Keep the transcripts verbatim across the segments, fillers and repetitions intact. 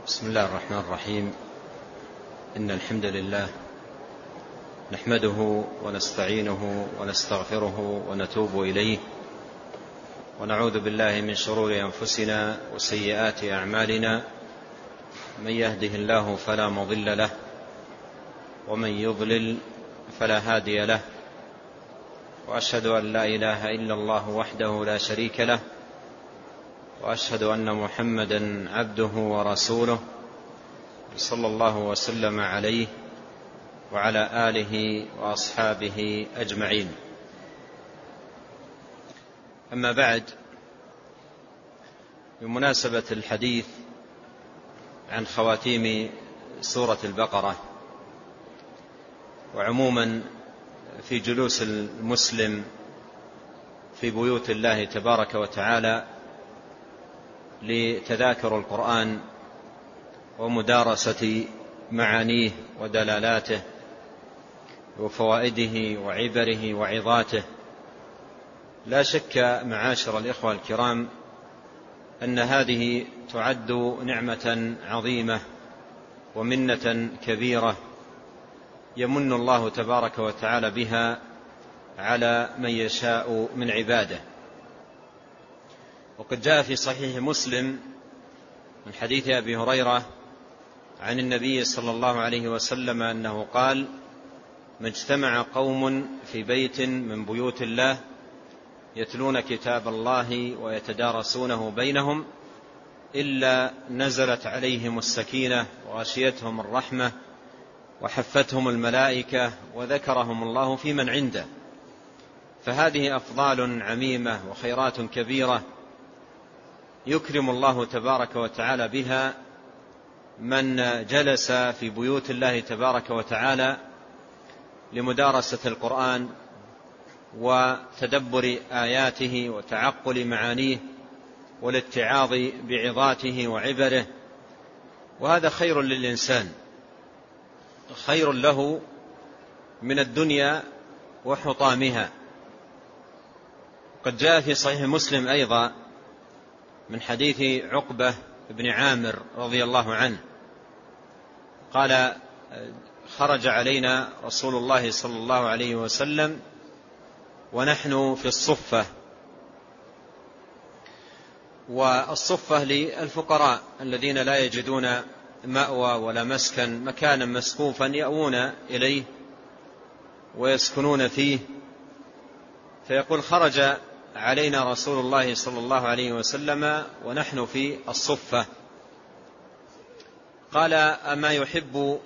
بسم الله الرحمن الرحيم. إن الحمد لله نحمده ونستعينه ونستغفره ونتوب إليه، ونعوذ بالله من شرور أنفسنا وسيئات أعمالنا. من يهده الله فلا مضل له، ومن يضلل فلا هادي له، وأشهد أن لا إله إلا الله وحده لا شريك له، وأشهد أن محمدا عبده ورسوله صلى الله وسلم عليه وعلى آله وأصحابه أجمعين. أما بعد، بمناسبة الحديث عن خواتيم سورة البقرة، وعموما في جلوس المسلم في بيوت الله تبارك وتعالى لتذاكر القرآن ومدارسة معانيه ودلالاته وفوائده وعبره وعظاته، لا شك معاشر الإخوة الكرام أن هذه تعد نعمة عظيمة ومنة كبيرة يمن الله تبارك وتعالى بها على من يشاء من عباده. وقد جاء في صحيح مسلم من حديث أبي هريرة عن النبي صلى الله عليه وسلم أنه قال: ما اجتمع قوم في بيت من بيوت الله يتلون كتاب الله ويتدارسونه بينهم إلا نزلت عليهم السكينة وغشيتهم الرحمة وحفتهم الملائكة وذكرهم الله في من عنده. فهذه أفضال عميمة وخيرات كبيرة يكرم الله تبارك وتعالى بها من جلس في بيوت الله تبارك وتعالى لمدارسة القرآن وتدبر آياته وتعقل معانيه والاتعاظ بعظاته وعبره. وهذا خير للإنسان، خير له من الدنيا وحطامها. قد جاء في صحيح مسلم أيضا من حديث عقبة بن عامر رضي الله عنه قال: خرج علينا رسول الله صلى الله عليه وسلم ونحن في الصفة. والصفة للفقراء الذين لا يجدون مأوى ولا مسكن، مكانا مسقوفا يأوون إليه ويسكنون فيه. فيقول: خرج علينا رسول الله صلى الله عليه وسلم ونحن في الصفة. قال: أما يحب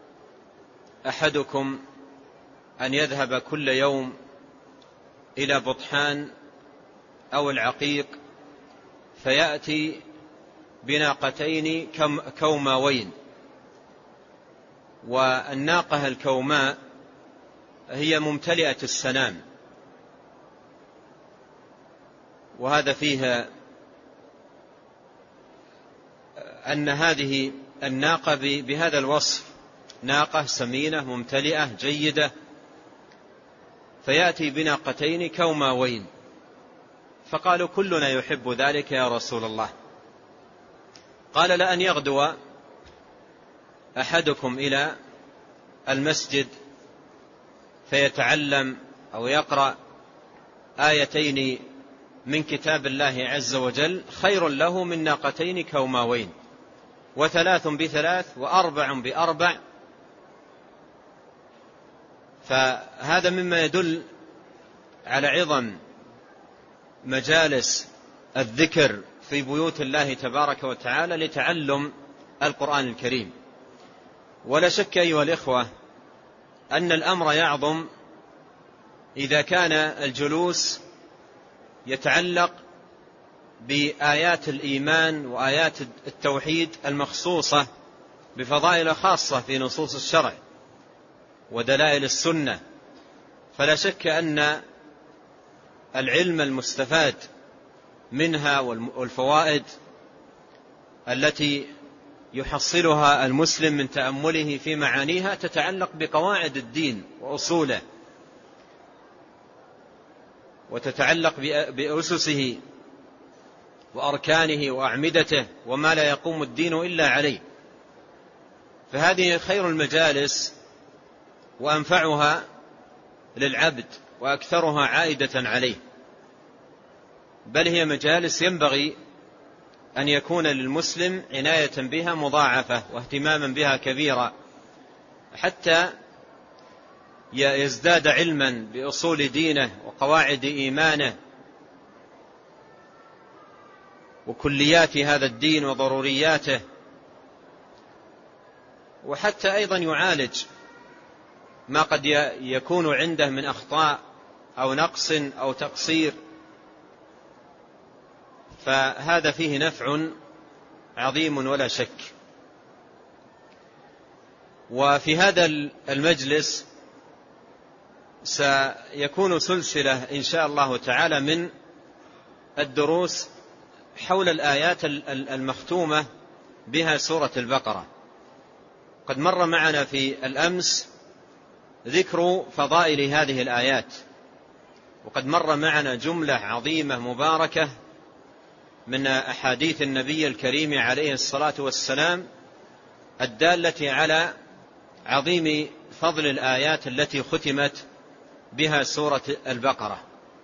أحدكم أن يذهب كل يوم إلى بطحان أو العقيق فيأتي بناقتين كوماوين؟ والناقة الكوماء هي ممتلئة السنام، وهذا فيها أن هذه الناقة بهذا الوصف ناقة سمينة ممتلئة جيدة، فيأتي بناقتين كوماوين. فقالوا: كلنا يحب ذلك يا رسول الله. قال: لأن يغدو أحدكم إلى المسجد فيتعلم أو يقرأ آيتين من كتاب الله عز وجل خير له من ناقتين كوماوين، وثلاث بثلاث وأربع بأربع. فهذا مما يدل على عظم مجالس الذكر في بيوت الله تبارك وتعالى لتعلم القرآن الكريم. ولا شك أيها الإخوة أن الأمر يعظم إذا كان الجلوس يتعلق بآيات الإيمان وآيات التوحيد المخصوصة بفضائل خاصة في نصوص الشرع ودلائل السنة. فلا شك أن العلم المستفاد منها والفوائد التي يحصلها المسلم من تأمله في معانيها تتعلق بقواعد الدين وأصوله، وتتعلق بأسسه وأركانه وأعمدته وما لا يقوم الدين إلا عليه. فهذه خير المجالس وأنفعها للعبد وأكثرها عائدة عليه، بل هي مجالس ينبغي أن يكون للمسلم عناية بها مضاعفة واهتماما بها كبيرا، حتى يزداد علما بأصول دينه وقواعد إيمانه وكليات هذا الدين وضرورياته، وحتى أيضا يعالج ما قد يكون عنده من أخطاء أو نقص أو تقصير، فهذا فيه نفع عظيم ولا شك. وفي هذا المجلس سيكون سلسلة إن شاء الله تعالى من الدروس حول الآيات المختومة بها سورة البقرة. قد مر معنا في الأمس ذكر فضائل هذه الآيات، وقد مر معنا جملة عظيمة مباركة من أحاديث النبي الكريم عليه الصلاة والسلام الدالة على عظيم فضل الآيات التي ختمت بها سورة البقرة.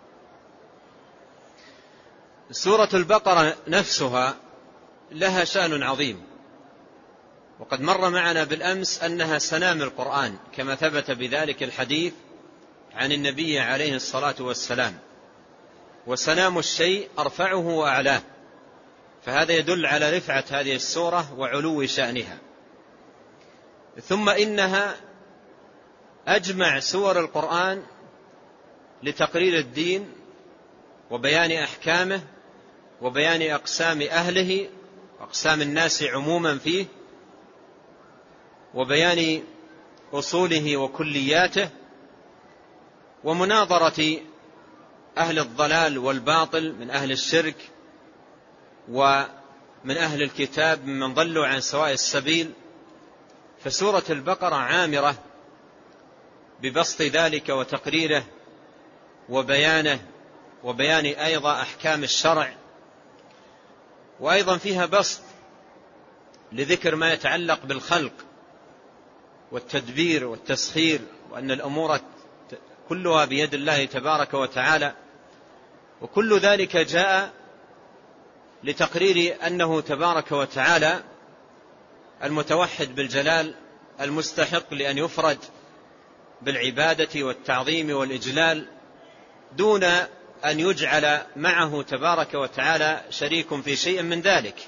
سورة البقرة نفسها لها شأن عظيم، وقد مر معنا بالأمس أنها سنام القرآن كما ثبت بذلك الحديث عن النبي عليه الصلاة والسلام، وسنام الشيء أرفعه وأعلاه، فهذا يدل على رفعة هذه السورة وعلو شأنها. ثم إنها أجمع سور القرآن لتقرير الدين وبيان أحكامه وبيان أقسام أهله وأقسام الناس عموما فيه، وبيان أصوله وكلياته، ومناظرة أهل الضلال والباطل من أهل الشرك ومن أهل الكتاب من ضلوا عن سواء السبيل. فسورة البقرة عامرة ببسط ذلك وتقريره وبيانه، وبيان أيضا أحكام الشرع، وأيضا فيها بسط لذكر ما يتعلق بالخلق والتدبير والتسخير، وأن الأمور كلها بيد الله تبارك وتعالى، وكل ذلك جاء لتقرير أنه تبارك وتعالى المتوحد بالجلال المستحق لأن يفرد بالعبادة والتعظيم والإجلال دون أن يجعل معه تبارك وتعالى شريك في شيء من ذلك.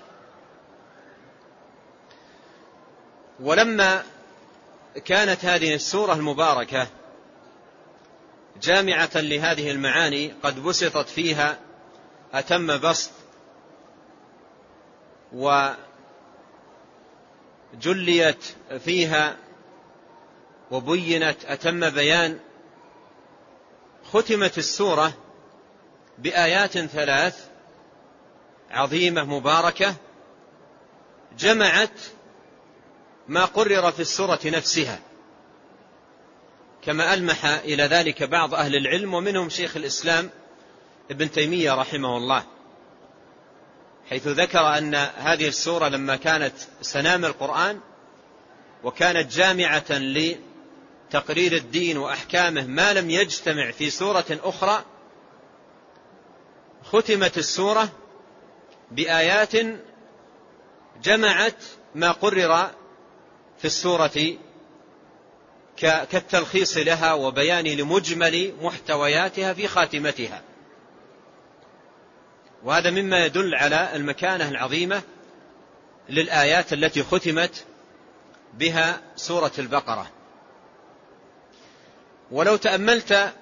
ولما كانت هذه السورة المباركة جامعة لهذه المعاني قد بسطت فيها أتم بسط وجليت فيها وبينت أتم بيان، ختمت السورة بآيات ثلاث عظيمة مباركة جمعت ما قرر في السورة نفسها، كما ألمح إلى ذلك بعض أهل العلم ومنهم شيخ الإسلام ابن تيمية رحمه الله، حيث ذكر أن هذه السورة لما كانت سنام القرآن وكانت جامعة لتقرير الدين وأحكامه ما لم يجتمع في سورة أخرى، ختمت السورة بآيات جمعت ما قرر في السورة كالتلخيص لها وبيان لمجمل محتوياتها في خاتمتها. وهذا مما يدل على المكانة العظيمة للآيات التي ختمت بها سورة البقرة. ولو تأملت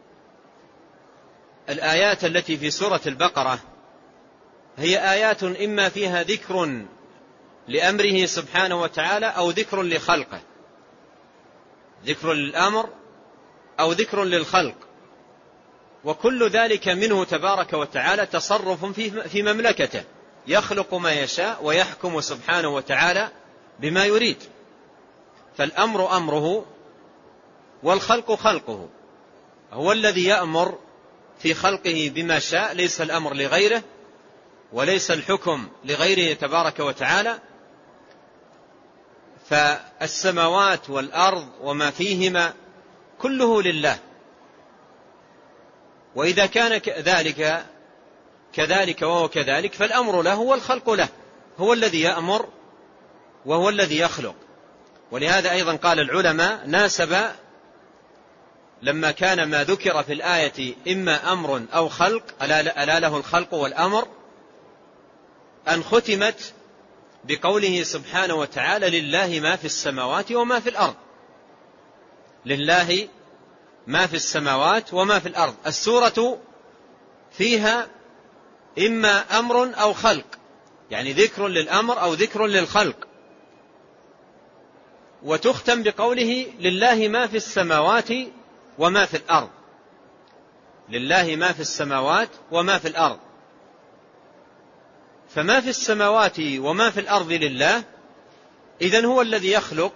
الآيات التي في سورة البقرة هي آيات إما فيها ذكر لأمره سبحانه وتعالى أو ذكر لخلقه، ذكر للأمر أو ذكر للخلق، وكل ذلك منه تبارك وتعالى تصرف في مملكته، يخلق ما يشاء ويحكم سبحانه وتعالى بما يريد، فالأمر أمره والخلق خلقه، هو الذي يأمر في خلقه بما شاء، ليس الأمر لغيره وليس الحكم لغيره تبارك وتعالى. فالسماوات والأرض وما فيهما كله لله. وإذا كان ذلك كذلك وهو كذلك فالأمر له والخلق له، هو الذي يأمر وهو الذي يخلق. ولهذا أيضا قال العلماء ناسب لما كان ما ذكر في الآية إما أمر أو خلق، ألا له الخلق والأمر، أن ختمت بقوله سبحانه وتعالى لله ما في السماوات وما في الأرض. لله ما في السماوات وما في الأرض. السورة فيها إما أمر أو خلق، يعني ذكر للأمر أو ذكر للخلق، وتختم بقوله لله ما في السماوات وما في الأرض. لله ما في السماوات وما في الأرض. فما في السماوات وما في الأرض لله، إذن هو الذي يخلق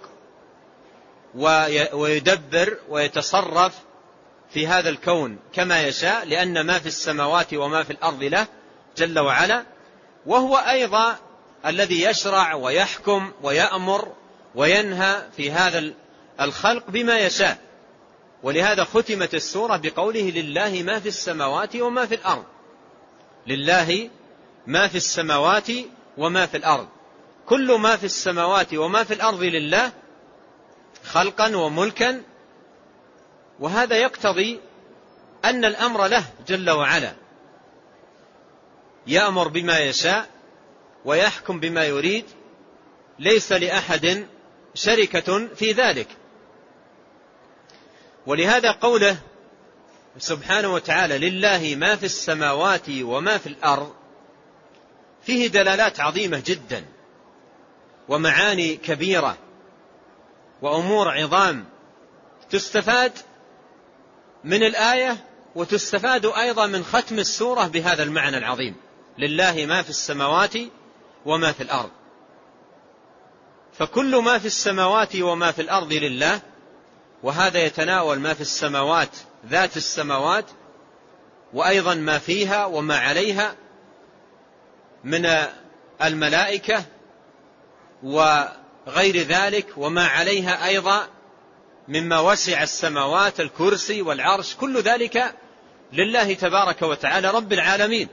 ويدبر ويتصرف في هذا الكون كما يشاء، لأن ما في السماوات وما في الأرض له جل وعلا. وهو أيضا الذي يشرع ويحكم ويأمر وينهى في هذا الخلق بما يشاء. ولهذا ختمت السورة بقوله لله ما في السماوات وما في الأرض. لله ما في السماوات وما في الأرض. كل ما في السماوات وما في الأرض لله خلقا وملكا. وهذا يقتضي أن الأمر له جل وعلا، يأمر بما يشاء ويحكم بما يريد، ليس لأحد شركة في ذلك. ولهذا قوله سبحانه وتعالى لله ما في السماوات وما في الأرض فيه دلالات عظيمة جدا ومعاني كبيرة وأمور عظام تستفاد من الآية، وتستفاد أيضا من ختم السورة بهذا المعنى العظيم لله ما في السماوات وما في الأرض. فكل ما في السماوات وما في الأرض لله، وهذا يتناول ما في السماوات ذات السماوات، وأيضا ما فيها وما عليها من الملائكة وغير ذلك، وما عليها أيضا مما وسع السماوات الكرسي والعرش، كل ذلك لله تبارك وتعالى رب العالمين.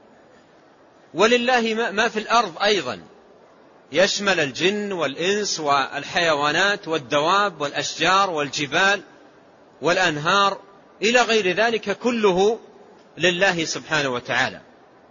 ولله ما في الأرض أيضا يشمل الجن والإنس والحيوانات والدواب والأشجار والجبال والأنهار إلى غير ذلك، كله لله سبحانه وتعالى.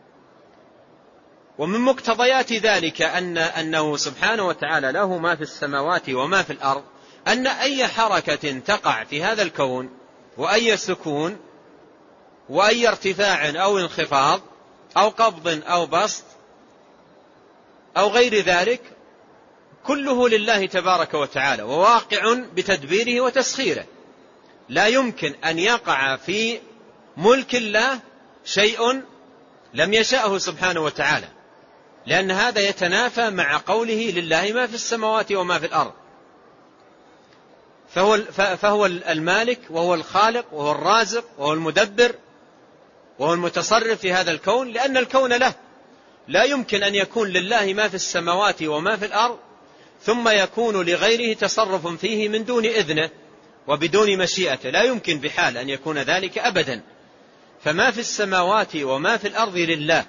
ومن مقتضيات ذلك أن أنه سبحانه وتعالى له ما في السماوات وما في الأرض، أن أي حركة تقع في هذا الكون وأي سكون وأي ارتفاع أو انخفاض أو قبض أو بسط أو غير ذلك كله لله تبارك وتعالى، وواقع بتدبيره وتسخيره. لا يمكن أن يقع في ملك الله شيء لم يشأه سبحانه وتعالى، لأن هذا يتنافى مع قوله لله ما في السماوات وما في الأرض. فهو, فهو المالك وهو الخالق وهو الرازق وهو المدبر وهو المتصرف في هذا الكون، لأن الكون له. لا يمكن أن يكون لله ما في السماوات وما في الأرض ثم يكون لغيره تصرف فيه من دون إذنه وبدون مشيئته، لا يمكن بحال أن يكون ذلك أبدا. فما في السماوات وما في الأرض لله.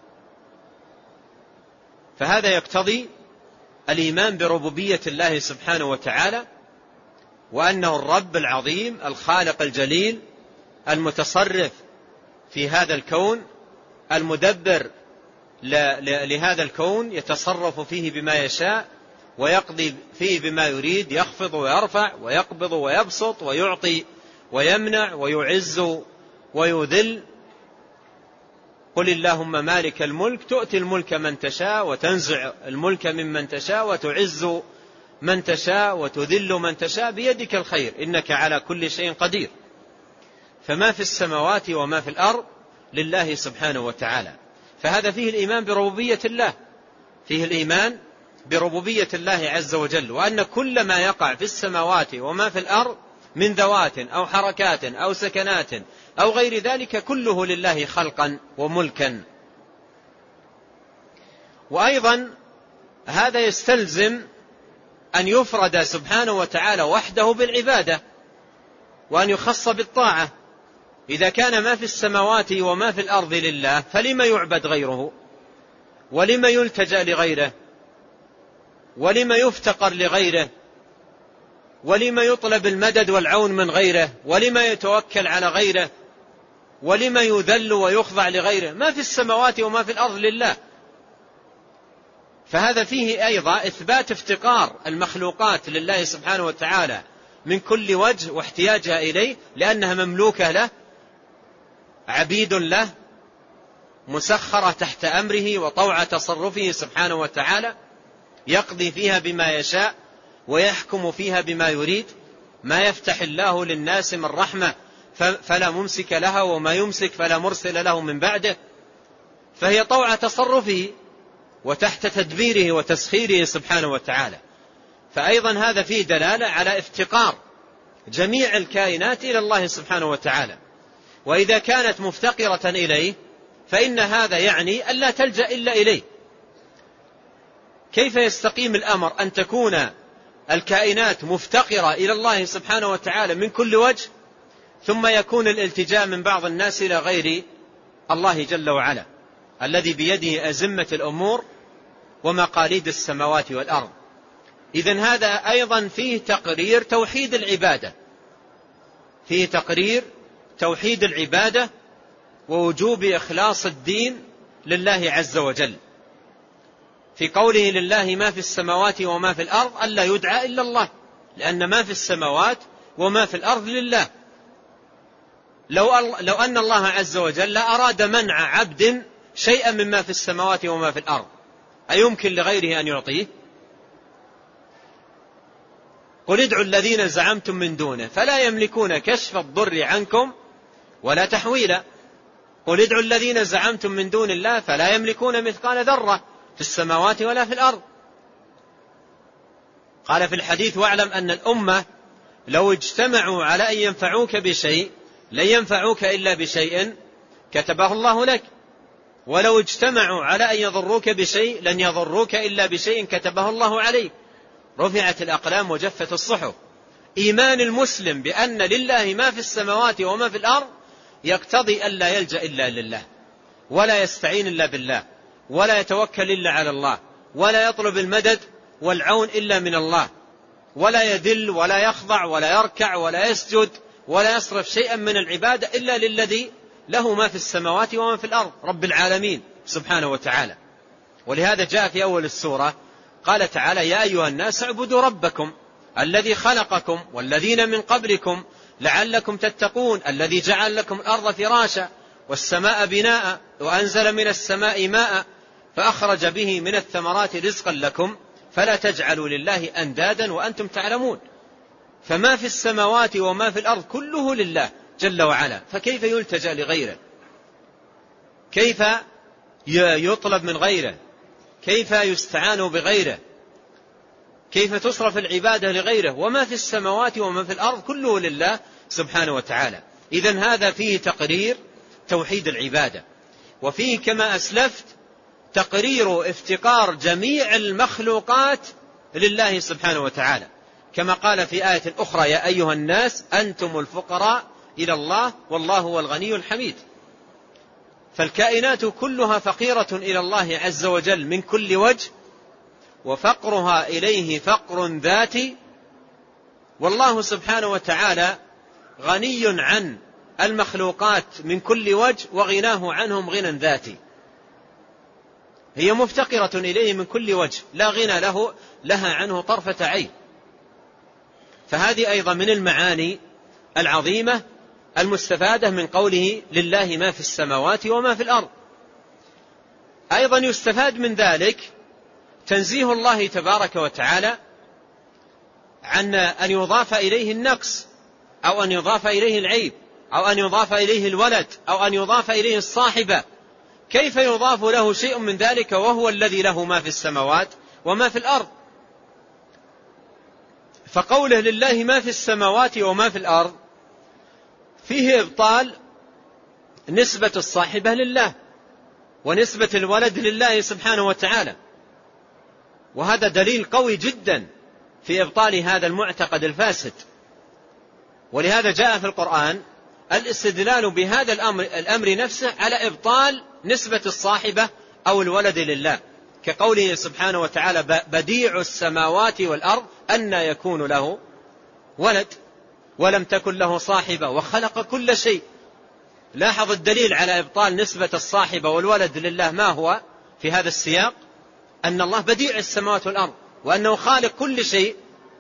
فهذا يقتضي الإيمان بربوبية الله سبحانه وتعالى، وأنه الرب العظيم الخالق الجليل المتصرف في هذا الكون، المدبر لهذا الكون، يتصرف فيه بما يشاء ويقضي فيه بما يريد، يخفض ويرفع ويقبض ويبسط ويعطي ويمنع ويعز ويذل. قل اللهم مالك الملك تؤتي الملك من تشاء وتنزع الملك ممن تشاء وتعز من تشاء وتذل من تشاء بيدك الخير إنك على كل شيء قدير. فما في السماوات وما في الأرض لله سبحانه وتعالى. فهذا فيه الإيمان بربوبية الله، فيه الإيمان بربوبية الله عز وجل، وأن كل ما يقع في السماوات وما في الأرض من ذوات أو حركات أو سكنات أو غير ذلك كله لله خلقا وملكا. وأيضا هذا يستلزم أن يفرد سبحانه وتعالى وحده بالعبادة وأن يخص بالطاعة. إذا كان ما في السماوات وما في الأرض لله فلما يعبد غيره، ولما يلتجأ لغيره، ولما يفتقر لغيره، ولما يطلب المدد والعون من غيره، ولما يتوكل على غيره، ولما يذل ويخضع لغيره؟ ما في السماوات وما في الأرض لله. فهذا فيه أيضا إثبات افتقار المخلوقات لله سبحانه وتعالى من كل وجه واحتياجها إليه، لأنها مملوكة له، عبيد له، مسخرة تحت أمره وطوع تصرفه سبحانه وتعالى، يقضي فيها بما يشاء ويحكم فيها بما يريد. ما يفتح الله للناس من رحمة فلا ممسك لها، وما يمسك فلا مرسل له من بعده. فهي طوع تصرفه وتحت تدبيره وتسخيره سبحانه وتعالى. فأيضا هذا فيه دلالة على افتقار جميع الكائنات إلى الله سبحانه وتعالى. وإذا كانت مفتقرة إليه فإن هذا يعني ألا تلجأ إلا إليه. كيف يستقيم الأمر أن تكون الكائنات مفتقرة إلى الله سبحانه وتعالى من كل وجه، ثم يكون الالتجاء من بعض الناس إلى غير الله جل وعلا الذي بيده أزمة الأمور ومقاليد السماوات والأرض؟ إذن هذا أيضا فيه تقرير توحيد العبادة، فيه تقرير توحيد العبادة ووجوب إخلاص الدين لله عز وجل، في قوله لله ما في السماوات وما في الأرض ألا يدعى إلا الله، لأن ما في السماوات وما في الأرض لله. لو, لو أن الله عز وجل أراد منع عبد شيئا مما في السماوات وما في الأرض أيمكن لغيره أن يعطيه؟ قل ادعوا الذين زعمتم من دونه فلا يملكون كشف الضر عنكم ولا تحويلا. قل ادعوا الذين زعمتم من دون الله فلا يملكون مثقال ذرة في السماوات ولا في الأرض. قال في الحديث واعلم أن الأمة لو اجتمعوا على أن ينفعوك بشيء لن ينفعوك إلا بشيء كتبه الله لك، ولو اجتمعوا على أن يضروك بشيء لن يضروك إلا بشيء كتبه الله عليك. رفعت الأقلام وجفت الصحف. إيمان المسلم بأن لله ما في السماوات وما في الأرض يقتضي أن لا يلجأ إلا لله، ولا يستعين إلا بالله، ولا يتوكل إلا على الله، ولا يطلب المدد والعون إلا من الله، ولا يذل ولا يخضع ولا يركع ولا يسجد ولا يصرف شيئا من العبادة إلا للذي له ما في السماوات وما في الأرض، رب العالمين سبحانه وتعالى. ولهذا جاء في أول السورة قال تعالى يا أيها الناس اعبدوا ربكم الذي خلقكم والذين من قبلكم لعلكم تتقون الذي جعل لكم الأرض فراشا والسماء بناء وأنزل من السماء ماء فأخرج به من الثمرات رزقا لكم فلا تجعلوا لله أندادا وأنتم تعلمون. فما في السماوات وما في الأرض كله لله جل وعلا، فكيف يلتجأ لغيره؟ كيف يطلب من غيره؟ كيف يستعان بغيره؟ كيف تصرف العبادة لغيره؟ وما في السماوات وما في الأرض كله لله سبحانه وتعالى. إذن هذا فيه تقرير توحيد العبادة، وفيه كما أسلفت تقرير افتقار جميع المخلوقات لله سبحانه وتعالى، كما قال في آية أخرى يا أيها الناس أنتم الفقراء إلى الله والله هو الغني الحميد. فالكائنات كلها فقيرة إلى الله عز وجل من كل وجه، وفقرها إليه فقر ذاتي، والله سبحانه وتعالى غني عن المخلوقات من كل وجه وغناه عنهم غنى ذاتي. هي مفتقرة إليه من كل وجه لا غنى له لها عنه طرفة عين. فهذه أيضا من المعاني العظيمة المستفادة من قوله لله ما في السماوات وما في الأرض. أيضا يستفاد من ذلك تنزيه الله تبارك وتعالى عن أن يضاف إليه النقص أو أن يضاف إليه العيب أو أن يضاف إليه الولد أو أن يضاف إليه الصاحبة. كيف يضاف له شيء من ذلك وهو الذي له ما في السماوات وما في الأرض؟ فقوله لله ما في السماوات وما في الأرض فيه إبطال نسبة الصاحبة لله ونسبة الولد لله سبحانه وتعالى، وهذا دليل قوي جدا في إبطال هذا المعتقد الفاسد. ولهذا جاء في القرآن الاستدلال بهذا الأمر, الأمر نفسه على إبطال نسبة الصاحبة أو الولد لله، كقوله سبحانه وتعالى بديع السماوات والأرض أن يكون له ولد ولم تكن له صاحبة وخلق كل شيء. لاحظ الدليل على إبطال نسبة الصاحبة والولد لله ما هو في هذا السياق؟ أن الله بديع السماوات والأرض وأنه خالق كل شيء،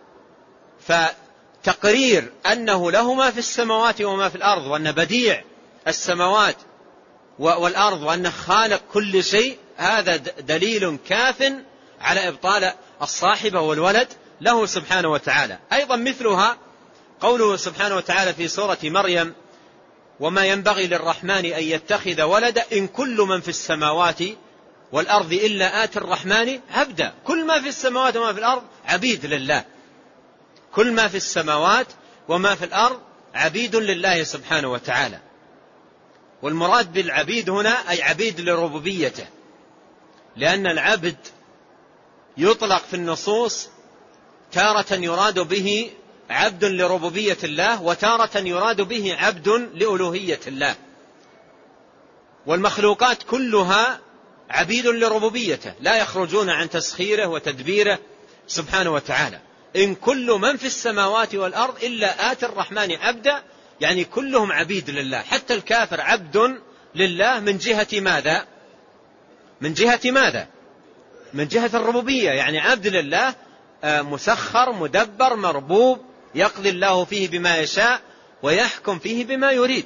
فتقرير أنه له ما في السماوات وما في الأرض وأن بديع السماوات والأرض وأنه خالق كل شيء، هذا دليل كاف على إبطال الصاحبة والولد له سبحانه وتعالى. أيضا مثلها قوله سبحانه وتعالى في سورة مريم وما ينبغي للرحمن أن يتخذ ولدا إن كل من في السماوات والأرض إلا آتي الرحمن عبدا. كل ما في السماوات وما في الأرض عبيد لله، كل ما في السماوات وما في الأرض عبيد لله سبحانه وتعالى. والمراد بالعبيد هنا أي عبيد لربوبيته، لأن العبد يطلق في النصوص تارة يراد به عبد لربوبية الله وتارة يراد به عبد لألوهية الله. والمخلوقات كلها عبيد لربوبيته لا يخرجون عن تسخيره وتدبيره سبحانه وتعالى. إن كل من في السماوات والأرض إلا آتي الرحمن عبدا، يعني كلهم عبيد لله، حتى الكافر عبد لله من جهة ماذا؟ من جهة ماذا؟ من جهة الربوبية، يعني عبد لله مسخر مدبر مربوب، يقضي الله فيه بما يشاء ويحكم فيه بما يريد.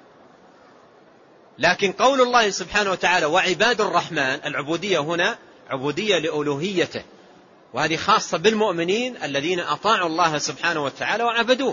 لكن قول الله سبحانه وتعالى وعباد الرحمن، العبودية هنا عبودية لألوهيته، وهذه خاصة بالمؤمنين الذين أطاعوا الله سبحانه وتعالى وعبدوه.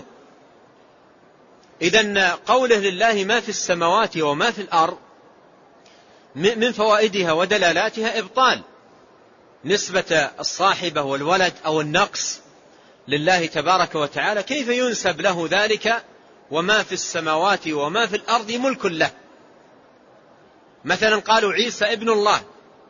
إذن قوله لله ما في السماوات وما في الأرض من فوائدها ودلالاتها إبطال نسبة الصاحبة والولد أو النقص لله تبارك وتعالى. كيف ينسب له ذلك وما في السماوات وما في الأرض ملك له؟ مثلا قالوا عيسى ابن الله،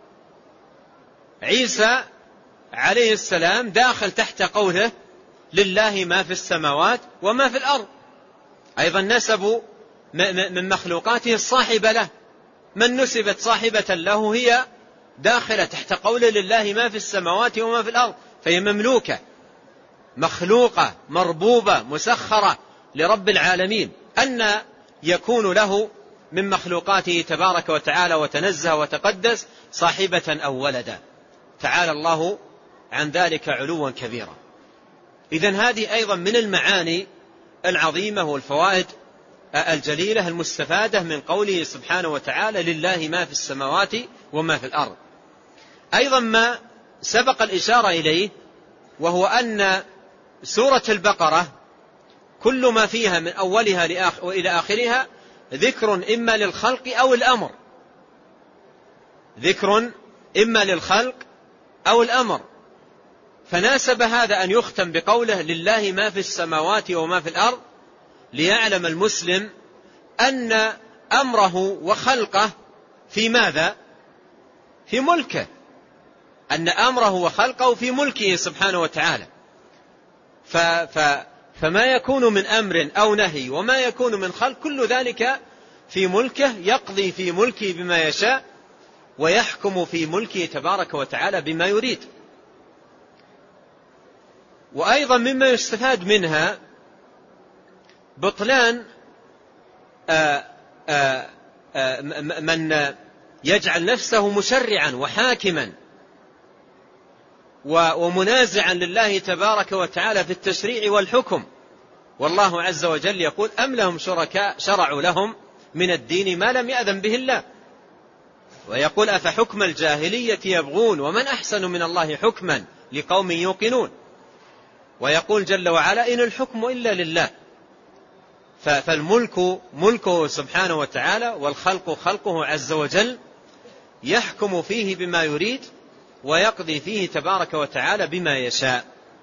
عيسى عليه السلام داخل تحت قوله لله ما في السماوات وما في الأرض. أيضا نسبوا من مخلوقاته الصاحبة له، من نسبت صاحبة له هي داخلة تحت قوله لله ما في السماوات وما في الأرض، فهي مملوكة مخلوقة مربوبة مسخرة لرب العالمين. أن يكون له من مخلوقاته تبارك وتعالى وتنزه وتقدس صاحبة أو ولدا، تعالى الله عن ذلك علوا كبيرا. إذن هذه أيضا من المعاني العظيمة والفوائد الجليلة المستفادة من قوله سبحانه وتعالى لله ما في السماوات وما في الأرض. أيضا ما سبق الإشارة إليه، وهو أن سورة البقرة كل ما فيها من أولها إلى آخرها ذكر إما للخلق أو الأمر، ذكر إما للخلق أو الأمر، فناسب هذا أن يختم بقوله لله ما في السماوات وما في الأرض، ليعلم المسلم أن أمره وخلقه في ماذا؟ في ملكه، أن أمره وخلقه في ملكه سبحانه وتعالى. ف ف فما يكون من أمر أو نهي وما يكون من خلق كل ذلك في ملكه، يقضي في ملكه بما يشاء ويحكم في ملكه تبارك وتعالى بما يريد. وأيضا مما يستفاد منها بطلان آآ آآ آآ من يجعل نفسه مشرعا وحاكما ومنازعا لله تبارك وتعالى في التشريع والحكم، والله عز وجل يقول أم لهم شركاء شرعوا لهم من الدين ما لم يأذن به الله، ويقول أفحكم الجاهلية يبغون ومن أحسن من الله حكما لقوم يوقنون، ويقول جل وعلا إن الحكم إلا لله. فالملك ملكه سبحانه وتعالى والخلق خلقه عز وجل، يحكم فيه بما يريد ويقضي فيه تبارك وتعالى بما يشاء.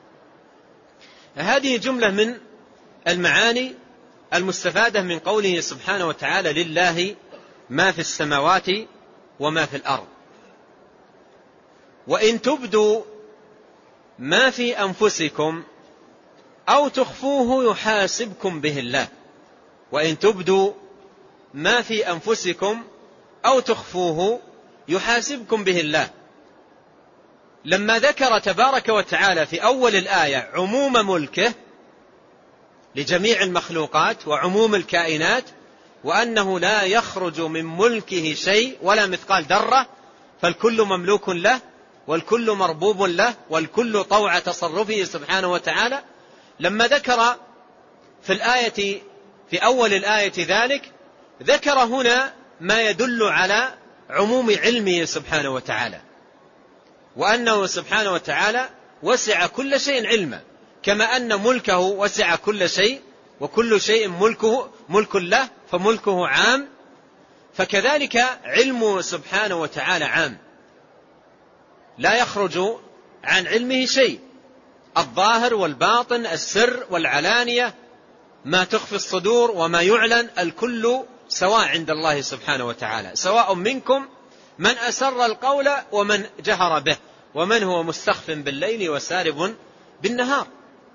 هذه جملة من المعاني المستفادة من قوله سبحانه وتعالى لله ما في السماوات وما في الأرض. وإن تبدوا ما في أنفسكم أو تخفوه يحاسبكم به الله. وإن تبدوا ما في أنفسكم أو تخفوه يحاسبكم به الله. لما ذكر تبارك وتعالى في أول الآية عموم ملكه لجميع المخلوقات وعموم الكائنات، وأنه لا يخرج من ملكه شيء ولا مثقال ذرة، فالكل مملوك له والكل مربوب له والكل طوع تصرفه سبحانه وتعالى، لما ذكر في الآية في أول الآية ذلك، ذكر هنا ما يدل على عموم علمه سبحانه وتعالى، وأنه سبحانه وتعالى وسع كل شيء علما، كما أن ملكه وسع كل شيء وكل شيء ملكه ملك له فملكه عام، فكذلك علمه سبحانه وتعالى عام لا يخرج عن علمه شيء. الظاهر والباطن، السر والعلانية، ما تخفي الصدور وما يعلن، الكل سواء عند الله سبحانه وتعالى، سواء منكم من أسر القول ومن جهر به ومن هو مستخف بالليل وسارب بالنهار،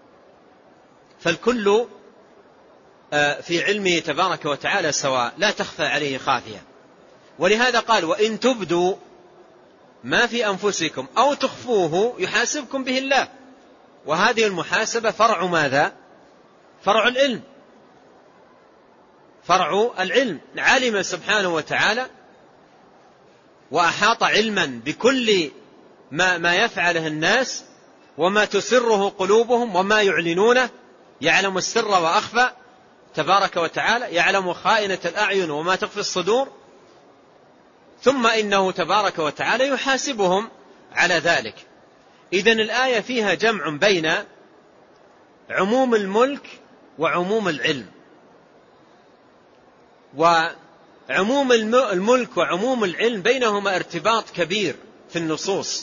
فالكل في علمه تبارك وتعالى سواء لا تخفى عليه خافية. ولهذا قال وإن تبدوا ما في أنفسكم أو تخفوه يحاسبكم به الله. وهذه المحاسبة فرع ماذا؟ فرع العلم، فرع العلم. علم سبحانه وتعالى وأحاط علما بكل ما, ما يفعله الناس وما تسره قلوبهم وما يعلنونه، يعلم السر وأخفى تبارك وتعالى، يعلم خائنة الأعين وما تخفي الصدور، ثم إنه تبارك وتعالى يحاسبهم على ذلك. إذن الآية فيها جمع بين عموم الملك وعموم العلم. وعموم الملك وعموم العلم بينهما ارتباط كبير في النصوص،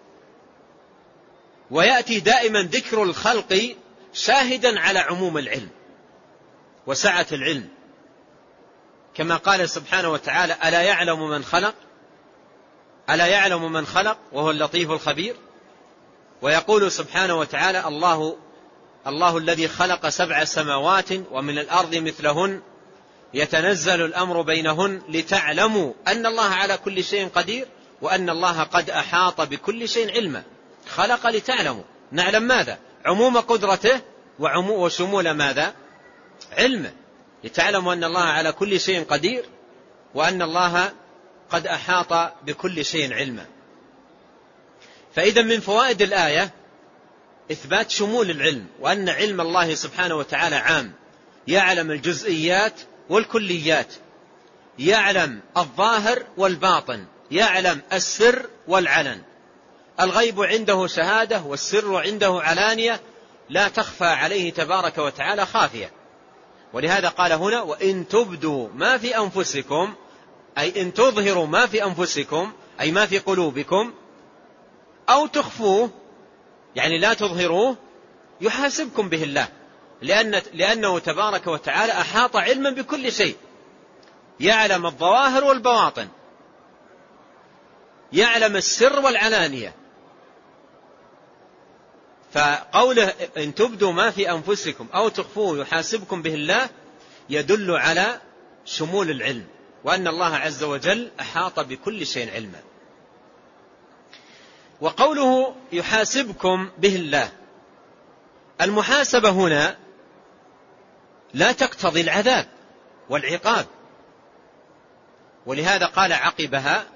ويأتي دائما ذكر الخلق شاهدا على عموم العلم وسعة العلم، كما قال سبحانه وتعالى ألا يعلم من خلق ألا يعلم من خلق وهو اللطيف الخبير. ويقول سبحانه وتعالى الله الله الذي خلق سبع سماوات ومن الأرض مثلهن يتنزل الأمر بينهن لتعلموا أن الله على كل شيء قدير وأن الله قد أحاط بكل شيء علما. خلق لتعلموا، نعلم ماذا؟ عموم قدرته وشمول ماذا؟ علمه، لتعلموا أن الله على كل شيء قدير وأن الله قد أحاط بكل شيء علما. فإذا من فوائد الآية إثبات شمول العلم، وأن علم الله سبحانه وتعالى عام، يعلم الجزئيات والكليات، يعلم الظاهر والباطن، يعلم السر والعلن. الغيب عنده شهادة والسر عنده علانية، لا تخفى عليه تبارك وتعالى خافية. ولهذا قال هنا وإن تبدوا ما في أنفسكم، أي إن تظهروا ما في أنفسكم أي ما في قلوبكم، أو تخفوه يعني لا تظهروه، يحاسبكم به الله، لأن لأنه تبارك وتعالى أحاط علما بكل شيء، يعلم الظواهر والبواطن، يعلم السر والعلانية. فقوله إن تبدوا ما في أنفسكم أو تخفوه يحاسبكم به الله يدل على شمول العلم، وأن الله عز وجل أحاط بكل شيء علما. وقوله يحاسبكم به الله، المحاسبة هنا لا تقتضي العذاب والعقاب، ولهذا قال عقبها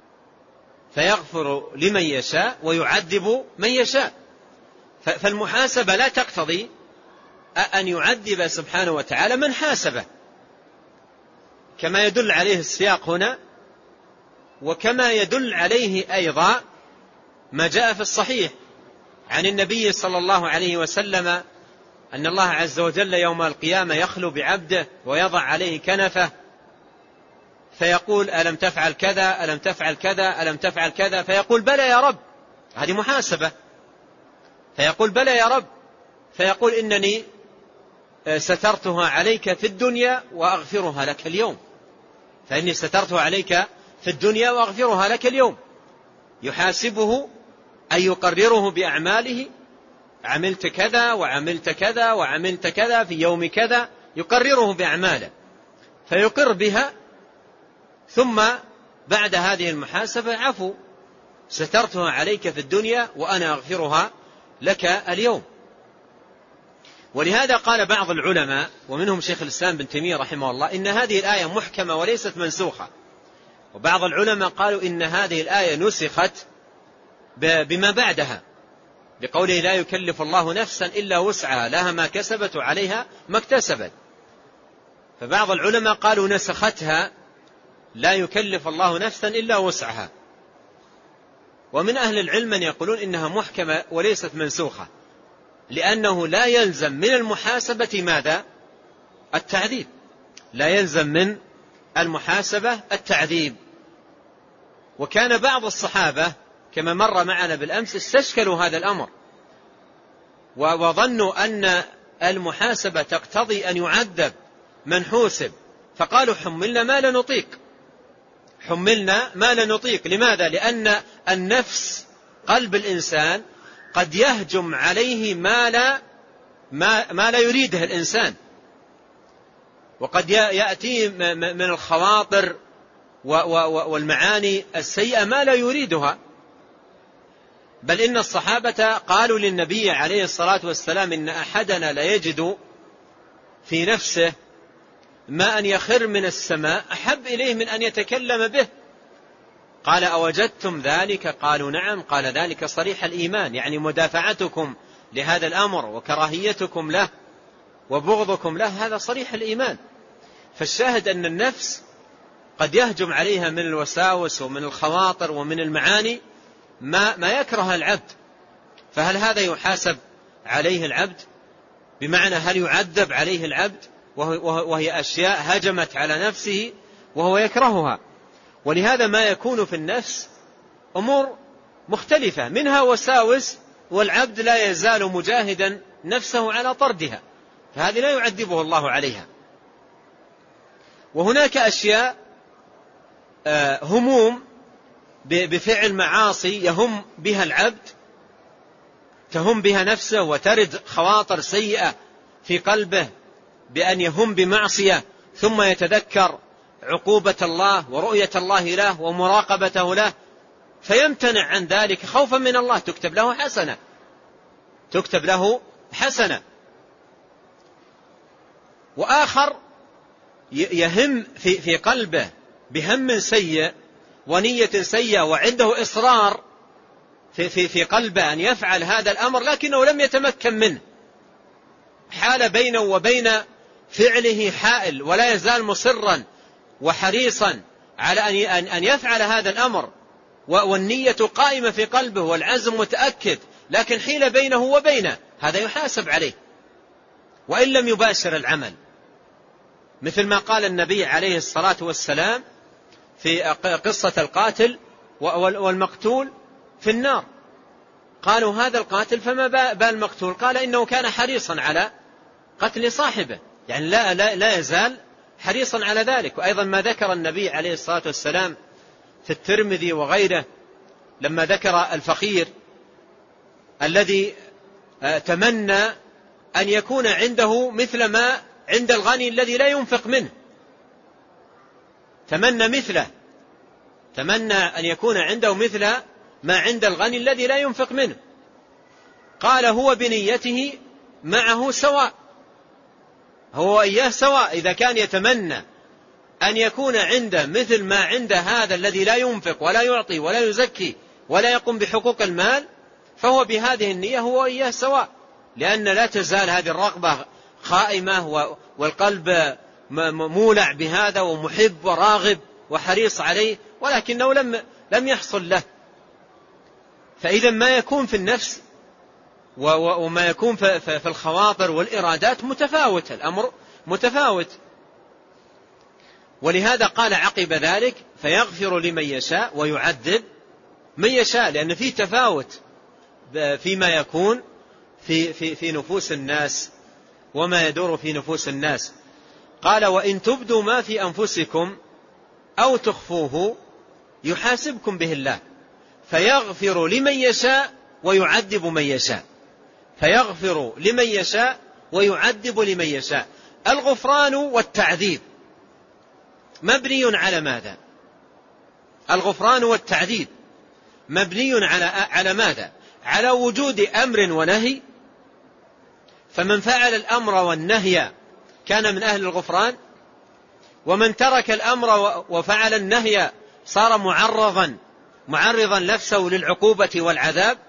فيغفر لمن يشاء ويعذب من يشاء. فالمحاسبة لا تقتضي أن يعذب سبحانه وتعالى من حاسبه، كما يدل عليه السياق هنا، وكما يدل عليه أيضا ما جاء في الصحيح عن النبي صلى الله عليه وسلم أن الله عز وجل يوم القيامة يخلو بعبده ويضع عليه كنفه فيقول ألم تفعل كذا ألم تفعل كذا ألم تفعل كذا، فيقول بلى يا رب، هذه محاسبة، فيقول بلى يا رب، فيقول إنني سترتها عليك في الدنيا وأغفرها لك اليوم، فإني سترتها عليك في الدنيا وأغفرها لك اليوم. يحاسبه أي يقرره بأعماله، عملت كذا وعملت كذا وعملت كذا في يوم كذا، يقرره بأعماله فيقر بها، ثم بعد هذه المحاسبة عفو، سترتها عليك في الدنيا وأنا أغفرها لك اليوم. ولهذا قال بعض العلماء ومنهم شيخ الإسلام بن تيمية رحمه الله إن هذه الآية محكمة وليست منسوخة، وبعض العلماء قالوا إن هذه الآية نسخت بما بعدها بقوله لا يكلف الله نفسا إلا وسعها لها ما كسبت وعليها ما اكتسبت. فبعض العلماء قالوا نسختها لا يكلف الله نفسا إلا وسعها، ومن أهل العلم من يقولون إنها محكمة وليست منسوخة، لأنه لا يلزم من المحاسبة ماذا؟ التعذيب، لا يلزم من المحاسبة التعذيب. وكان بعض الصحابة كما مر معنا بالأمس استشكلوا هذا الأمر وظنوا أن المحاسبة تقتضي أن يعذب من حوسب، فقالوا حملنا ما لا نطيق، حملنا ما لا نطيق. لماذا؟ لأن النفس قلب الإنسان قد يهجم عليه ما لا, ما, ما لا يريده الإنسان، وقد يأتي من الخواطر والمعاني السيئة ما لا يريدها. بل إن الصحابة قالوا للنبي عليه الصلاة والسلام إن أحدنا لا يجد في نفسه ما أن يخر من السماء أحب إليه من أن يتكلم به. قال أوجدتم ذلك؟ قالوا نعم. قال ذلك صريح الإيمان، يعني مدافعتكم لهذا الأمر وكراهيتكم له وبغضكم له هذا صريح الإيمان. فالشاهد أن النفس قد يهجم عليها من الوساوس ومن الخواطر ومن المعاني ما, ما يكره العبد، فهل هذا يحاسب عليه العبد؟ بمعنى هل يعذب عليه العبد وهي أشياء هجمت على نفسه وهو يكرهها؟ ولهذا ما يكون في النفس أمور مختلفة منها وساوس، والعبد لا يزال مجاهدا نفسه على طردها، فهذه لا يعذبه الله عليها. وهناك أشياء هموم بفعل معاصي يهم بها العبد، تهم بها نفسه وترد خواطر سيئة في قلبه بأن يهم بمعصية ثم يتذكر عقوبة الله ورؤية الله له ومراقبته له فيمتنع عن ذلك خوفا من الله، تكتب له حسنة، تكتب له حسنة. وآخر يهم في, في قلبه بهم سيء ونية سيئة وعنده إصرار في, في, في قلبه أن يفعل هذا الأمر لكنه لم يتمكن منه، حال بينه وبين فعله حائل ولا يزال مصرا وحريصا على أن يفعل هذا الأمر، والنية قائمة في قلبه والعزم متأكد، لكن حيل بينه وبينه، هذا يحاسب عليه وإن لم يباشر العمل، مثل ما قال النبي عليه الصلاة والسلام في قصة القاتل والمقتول في النار. قالوا هذا القاتل فما بال المقتول؟ قال إنه كان حريصا على قتل صاحبه، يعني لا, لا, لا يزال حريصا على ذلك. وأيضا ما ذكر النبي عليه الصلاة والسلام في الترمذي وغيره لما ذكر الفقير الذي تمنى أن يكون عنده مثل ما عند الغني الذي لا ينفق منه، تمنى مثله، تمنى أن يكون عنده مثل ما عند الغني الذي لا ينفق منه. قال هو بنيته معه سواء، هو إياه سواء، إذا كان يتمنى أن يكون عنده مثل ما عند هذا الذي لا ينفق ولا يعطي ولا يزكي ولا يقوم بحقوق المال، فهو بهذه النية هو إياه سواء، لأن لا تزال هذه الرغبة خائمة والقلب مولع بهذا ومحب وراغب وحريص عليه، ولكنه لم لم يحصل له. فإذا ما يكون في النفس وما يكون في الخواطر والإرادات متفاوت، الأمر متفاوت. ولهذا قال عقب ذلك فيغفر لمن يشاء ويعذب من يشاء، لأن فيه تفاوت فيما يكون في, في, في نفوس الناس وما يدور في نفوس الناس. قال وإن تبدوا ما في أنفسكم أو تخفوه يحاسبكم به الله فيغفر لمن يشاء ويعذب من يشاء، فيغفر لمن يشاء ويعذب لمن يشاء. الغفران والتعذيب مبني على ماذا؟ الغفران والتعذيب مبني على على ماذا؟ على وجود أمر ونهي، فمن فعل الأمر والنهي كان من أهل الغفران، ومن ترك الأمر وفعل النهي صار معرضا معرضا نفسه للعقوبة والعذاب.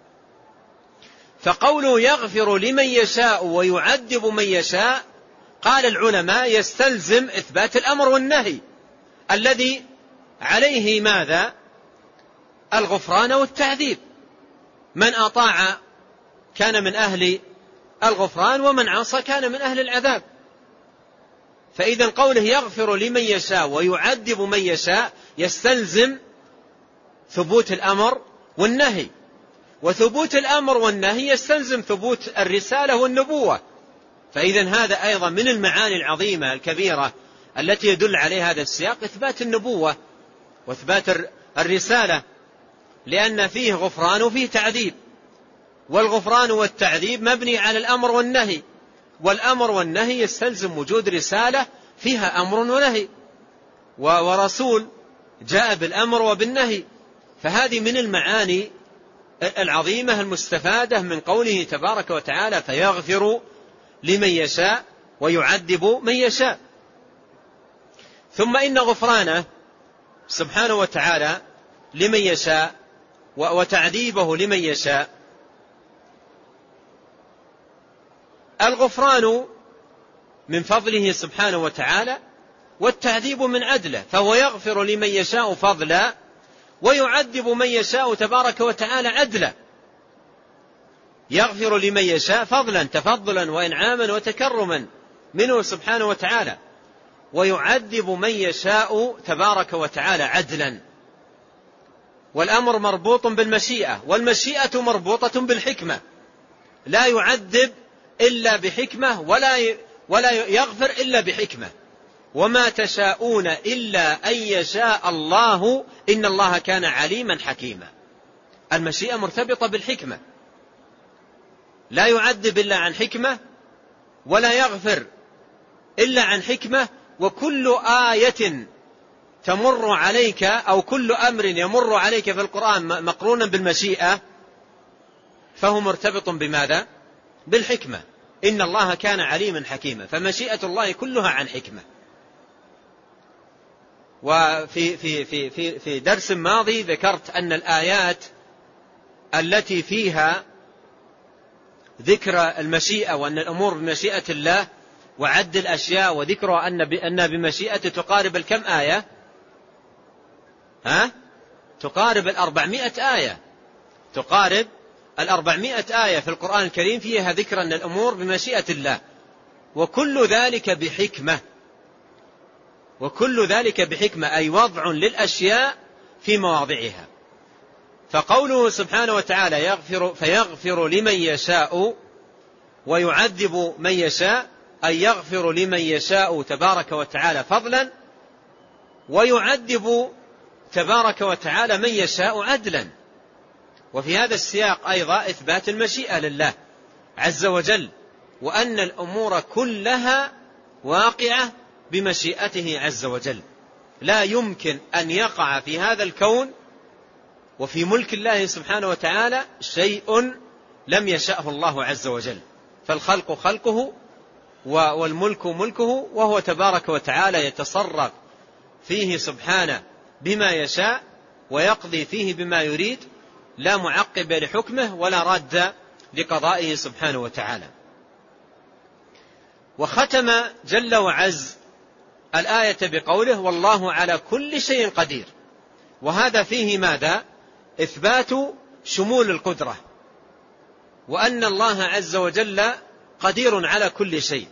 فقوله يغفر لمن يشاء ويعذب من يشاء، قال العلماء يستلزم إثبات الأمر والنهي الذي عليه ماذا؟ الغفران والتعذيب. من أطاع كان من أهل الغفران، ومن عصى كان من أهل العذاب. فإذا قوله يغفر لمن يشاء ويعذب من يشاء يستلزم ثبوت الأمر والنهي، وثبوت الأمر والنهي يستلزم ثبوت الرسالة والنبوة. فإذا هذا أيضا من المعاني العظيمة الكبيرة التي يدل عليها هذا السياق، إثبات النبوة وإثبات الرسالة، لأن فيه غفران وفيه تعذيب، والغفران والتعذيب مبني على الأمر والنهي، والأمر والنهي يستلزم وجود رسالة فيها أمر ونهي، ورسول جاء بالأمر وبالنهي. فهذه من المعاني العظيمة المستفادة من قوله تبارك وتعالى فيغفر لمن يشاء ويعذب من يشاء. ثم إن غفرانه سبحانه وتعالى لمن يشاء وتعذيبه لمن يشاء، الغفران من فضله سبحانه وتعالى، والتعذيب من عدله، فهو يغفر لمن يشاء فضلا ويعذب من يشاء تبارك وتعالى عدلا. يغفر لمن يشاء فضلا تفضلا وإنعاما وتكرما منه سبحانه وتعالى، ويعذب من يشاء تبارك وتعالى عدلا. والأمر مربوط بالمشيئة، والمشيئة مربوطة بالحكمة، لا يعذب إلا بحكمة ولا ولا يغفر إلا بحكمة. وما تشاءون إلا أن يشاء الله إن الله كان عليما حكيما. المشيئة مرتبطة بالحكمة، لا يعذب إلا عن حكمة ولا يغفر إلا عن حكمة. وكل آية تمر عليك أو كل أمر يمر عليك في القرآن مقرونا بالمشيئة فهو مرتبط بماذا؟ بالحكمة. إن الله كان عليما حكيما، فمشيئة الله كلها عن حكمة. وفي في في في في درس ماضي ذكرت أن الآيات التي فيها ذكر المشيئة وأن الأمور بمشيئة الله وعد الأشياء وذكر أن أن بمشيئته تقارب الكم آية؟ ها؟ تقارب الأربعمائة آية، تقارب الأربعمائة آية في القرآن الكريم فيها ذكر أن الأمور بمشيئة الله، وكل ذلك بحكمة، وكل ذلك بحكمة أي وضع للأشياء في مواضعها. فقوله سبحانه وتعالى يغفر فيغفر لمن يشاء ويعذب من يشاء، أي يغفر لمن يشاء تبارك وتعالى فضلا، ويعذب تبارك وتعالى من يشاء عدلا. وفي هذا السياق أيضا إثبات المشيئة لله عز وجل، وأن الأمور كلها واقعة بمشيئته عز وجل. لا يمكن أن يقع في هذا الكون وفي ملك الله سبحانه وتعالى شيء لم يشأه الله عز وجل. فالخلق خلقه والملك ملكه، وهو تبارك وتعالى يتصرف فيه سبحانه بما يشاء ويقضي فيه بما يريد، لا معقب لحكمه ولا راد لقضائه سبحانه وتعالى. وختم جل وعز الآية بقوله والله على كل شيء قدير. وهذا فيه ماذا؟ إثبات شمول القدرة، وأن الله عز وجل قدير على كل شيء.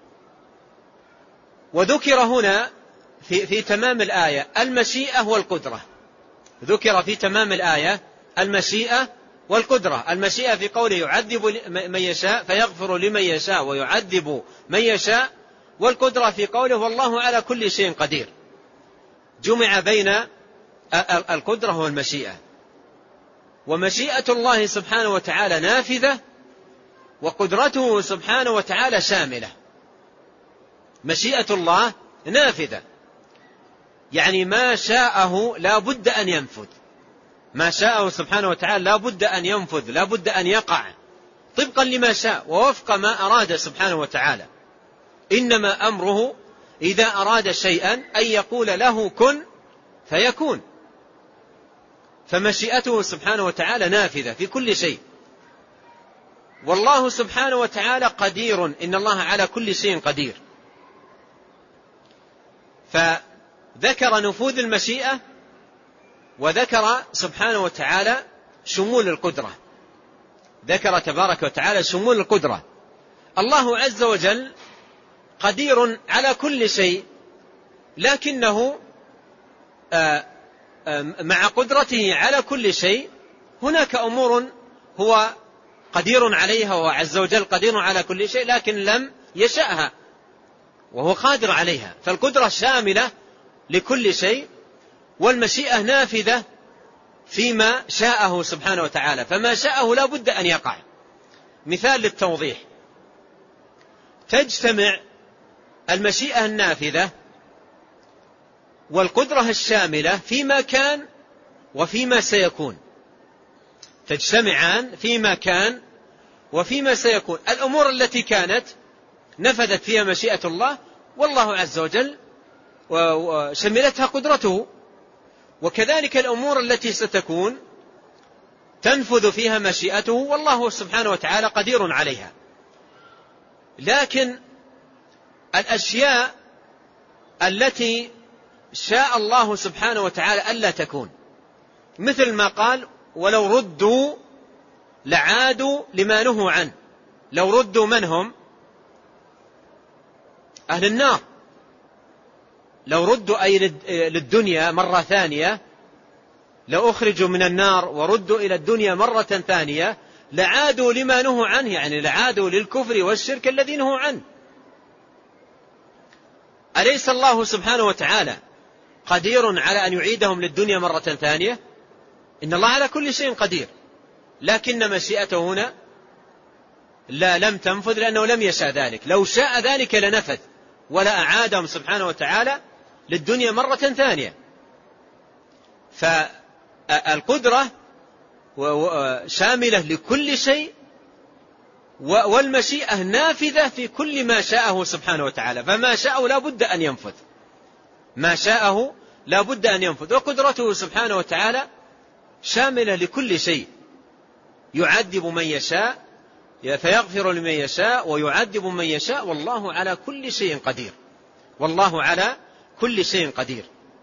وذكر هنا في, في تمام الآية المشيئة والقدرة، ذكر في تمام الآية المشيئة والقدرة. المشيئة في قوله يعذب من يشاء فيغفر لمن يشاء ويعذب من يشاء، والقدرة في قوله والله على كل شيء قدير. جمع بين القدرة والمشيئة. ومشيئة الله سبحانه وتعالى نافذة، وقدرته سبحانه وتعالى شاملة. مشيئة الله نافذة، يعني ما شاءه لا بد أن ينفذ، ما شاءه سبحانه وتعالى لا بد أن ينفذ، لا بد أن يقع طبقا لما شاء ووفق ما أراد سبحانه وتعالى. إنما أمره إذا أراد شيئا أن يقول له كن فيكون. فمشيئته سبحانه وتعالى نافذة في كل شيء. والله سبحانه وتعالى قدير، إن الله على كل شيء قدير. فذكر نفوذ المشيئة، وذكر سبحانه وتعالى شمول القدرة، ذكر تبارك وتعالى شمول القدرة. الله عز وجل قدير على كل شيء، لكنه مع قدرته على كل شيء هناك أمور هو قدير عليها، وهو عز وجل قدير على كل شيء، لكن لم يشأها وهو قادر عليها. فالقدرة شاملة لكل شيء، والمشيئة نافذة فيما شاءه سبحانه وتعالى، فما شاءه لا بد أن يقع. مثال للتوضيح: تجتمع المشيئة النافذة والقدرة الشاملة فيما كان وفيما سيكون، تجتمعان فيما كان وفيما سيكون. الأمور التي كانت نفذت فيها مشيئة الله، والله عز وجل وشملتها قدرته، وكذلك الأمور التي ستكون تنفذ فيها مشيئته، والله سبحانه وتعالى قدير عليها. لكن الأشياء التي شاء الله سبحانه وتعالى ألا تكون، مثل ما قال: ولو ردوا لعادوا لما نهوا عنه. لو ردوا من هم؟ أهل النار. لو ردوا أي للدنيا مرة ثانية، لو أخرجوا من النار وردوا إلى الدنيا مرة ثانية لعادوا لما نهوا عنه، يعني لعادوا للكفر والشرك الذي نهوا عنه. أليس الله سبحانه وتعالى قدير على أن يعيدهم للدنيا مرة ثانية؟ إن الله على كل شيء قدير، لكن مشيئته هنا لا لم تنفذ، لأنه لم يشاء ذلك. لو شاء ذلك لنفذ ولا أعادهم سبحانه وتعالى للدنيا مرة ثانية. فالقدرة شاملة لكل شيء، والمشيئة نافذة في كل ما شاءه سبحانه وتعالى. فما شاءه لا بد أن ينفذ، ما شاءه لا بد أن ينفذ. وقدرته سبحانه وتعالى شاملة لكل شيء، يعذب من يشاء فيغفر لمن يشاء ويعذب من يشاء، والله على كل شيء قدير، والله على كل شيء قدير.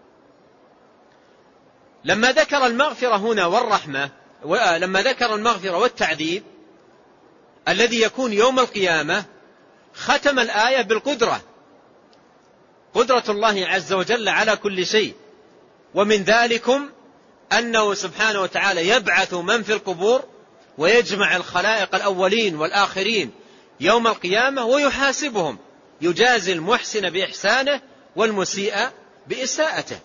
لما ذكر المغفرة هنا والرحمة، لما ذكر المغفرة والتعذيب الذي يكون يوم القيامة، ختم الآية بالقدرة، قدرة الله عز وجل على كل شيء. ومن ذلكم أنه سبحانه وتعالى يبعث من في القبور ويجمع الخلائق الأولين والآخرين يوم القيامة ويحاسبهم، يجازي المحسن بإحسانه والمسيء بإساءته.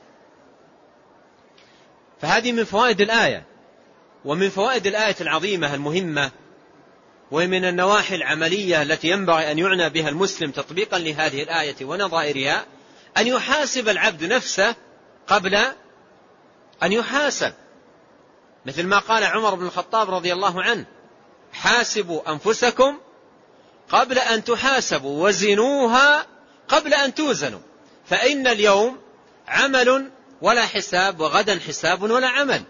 فهذه من فوائد الآية، ومن فوائد الآية العظيمة المهمة، ومن النواحي العملية التي ينبغي أن يعنى بها المسلم تطبيقا لهذه الآية ونظائرها، أن يحاسب العبد نفسه قبل أن يحاسب، مثل ما قال عمر بن الخطاب رضي الله عنه: حاسبوا أنفسكم قبل أن تحاسبوا وزنوها قبل أن توزنوا، فإن اليوم عمل ولا حساب، وغدا حساب ولا عمل.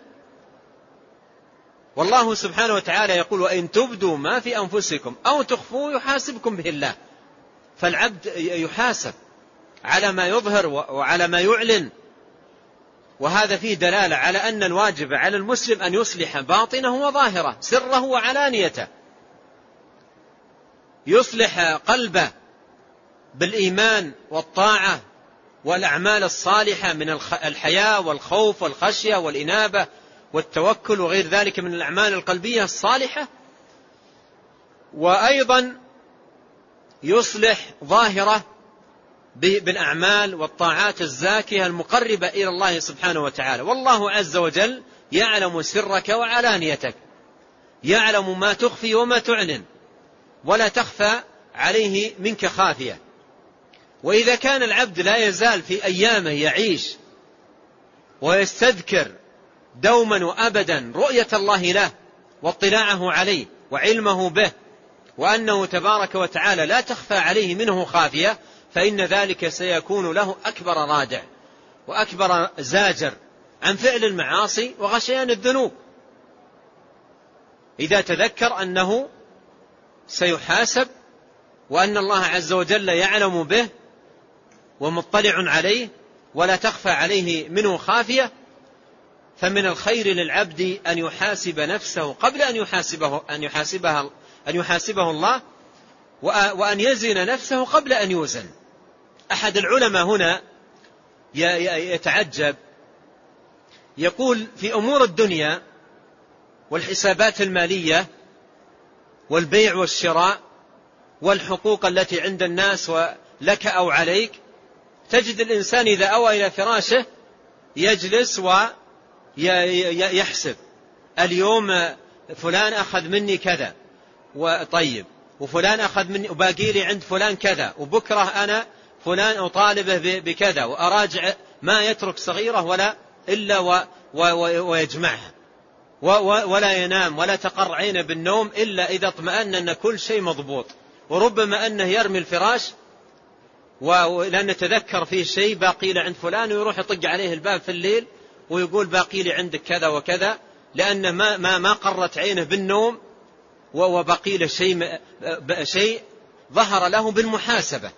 والله سبحانه وتعالى يقول: وإن تبدوا ما في أنفسكم أو تخفوه يحاسبكم به الله. فالعبد يحاسب على ما يظهر وعلى ما يعلن، وهذا فيه دلالة على أن الواجب على المسلم أن يصلح باطنه وظاهره، سره وعلانيته، يصلح قلبه بالإيمان والطاعة والأعمال الصالحة من الحياء والخوف والخشية والإنابة والتوكل وغير ذلك من الأعمال القلبية الصالحة، وأيضا يصلح ظاهره بالأعمال والطاعات الزاكية المقربة إلى الله سبحانه وتعالى. والله عز وجل يعلم سرك وعلانيتك، يعلم ما تخفي وما تعلن، ولا تخفى عليه منك خافية. وإذا كان العبد لا يزال في أيامه يعيش ويستذكر دوما وأبدا رؤية الله له واطلاعه عليه وعلمه به، وأنه تبارك وتعالى لا تخفى عليه منه خافية، فإن ذلك سيكون له أكبر رادع وأكبر زاجر عن فعل المعاصي وغشيان الذنوب، إذا تذكر أنه سيحاسب وأن الله عز وجل يعلم به ومطلع عليه ولا تخفى عليه منه خافية. فمن الخير للعبد أن يحاسب نفسه قبل أن يحاسبه أن يحاسبها أن يحاسبه الله، وأن يزن نفسه قبل أن يوزن. أحد العلماء هنا يتعجب، يقول في أمور الدنيا والحسابات المالية والبيع والشراء والحقوق التي عند الناس ولك أو عليك، تجد الإنسان إذا أوى إلى فراشه يجلس ويحسب اليوم فلان أخذ مني كذا وطيب، وفلان أخذ مني وباقي لي عند فلان كذا، وبكرة أنا فلان أطالبه بكذا، وأراجع ما يترك صغيرة ولا إلا و و ويجمعها، ولا ينام ولا تقر عينه بالنوم إلا إذا اطمأن أن كل شيء مضبوط. وربما أنه يرمي الفراش ولأن تذكر فيه شيء باقي له عند فلان، ويروح يطق عليه الباب في الليل ويقول باقي لي عندك كذا وكذا، لأن ما ما ما قرت عينه بالنوم وبقي له شيء شيء ظهر له بالمحاسبة.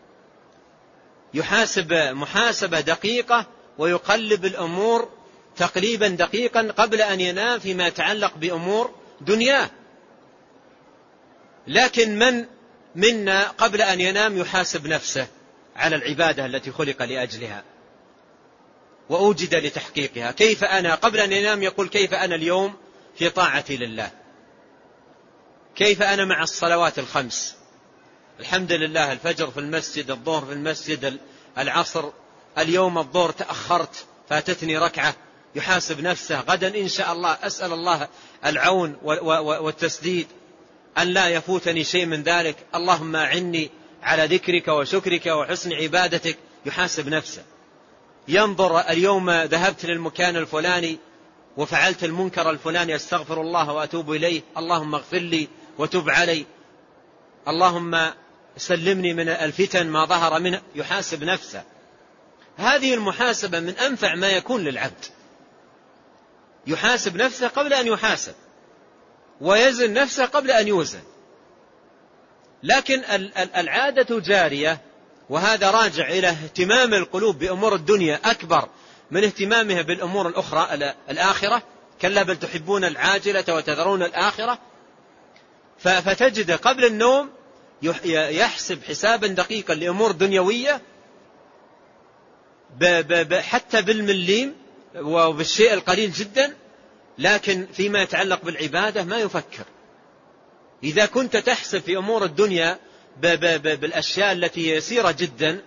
يحاسب محاسبة دقيقة ويقلب الأمور تقليبا دقيقا قبل أن ينام فيما يتعلق بأمور دنياه. لكن من منا قبل أن ينام يحاسب نفسه على العبادة التي خلق لأجلها وأوجد لتحقيقها؟ كيف أنا قبل أن ينام يقول كيف أنا اليوم في طاعتي لله، كيف أنا مع الصلوات الخمس، الحمد لله الفجر في المسجد، الظهر في المسجد، العصر اليوم الظهر تأخرت فاتتني ركعة. يحاسب نفسه غدا إن شاء الله أسأل الله العون والتسديد أن لا يفوتني شيء من ذلك، اللهم أعني على ذكرك وشكرك وحسن عبادتك. يحاسب نفسه، ينظر اليوم ذهبت للمكان الفلاني وفعلت المنكر الفلاني، أستغفر الله وأتوب إليه، اللهم اغفر لي وتب علي، اللهم سلمني من الفتن ما ظهر منه. يحاسب نفسه. هذه المحاسبة من أنفع ما يكون للعبد، يحاسب نفسه قبل أن يحاسب، ويزن نفسه قبل أن يوزن. لكن العادة جارية، وهذا راجع إلى اهتمام القلوب بأمور الدنيا أكبر من اهتمامها بالأمور الأخرى الآخرة. كلا بل تحبون العاجلة وتذرون الآخرة. فتجد قبل النوم يحسب حسابا دقيقا لأمور دنيوية حتى بالمليم وبالشيء القليل جدا، لكن فيما يتعلق بالعبادة ما يفكر. إذا كنت تحسب في أمور الدنيا بالأشياء التي يسيرة جدا،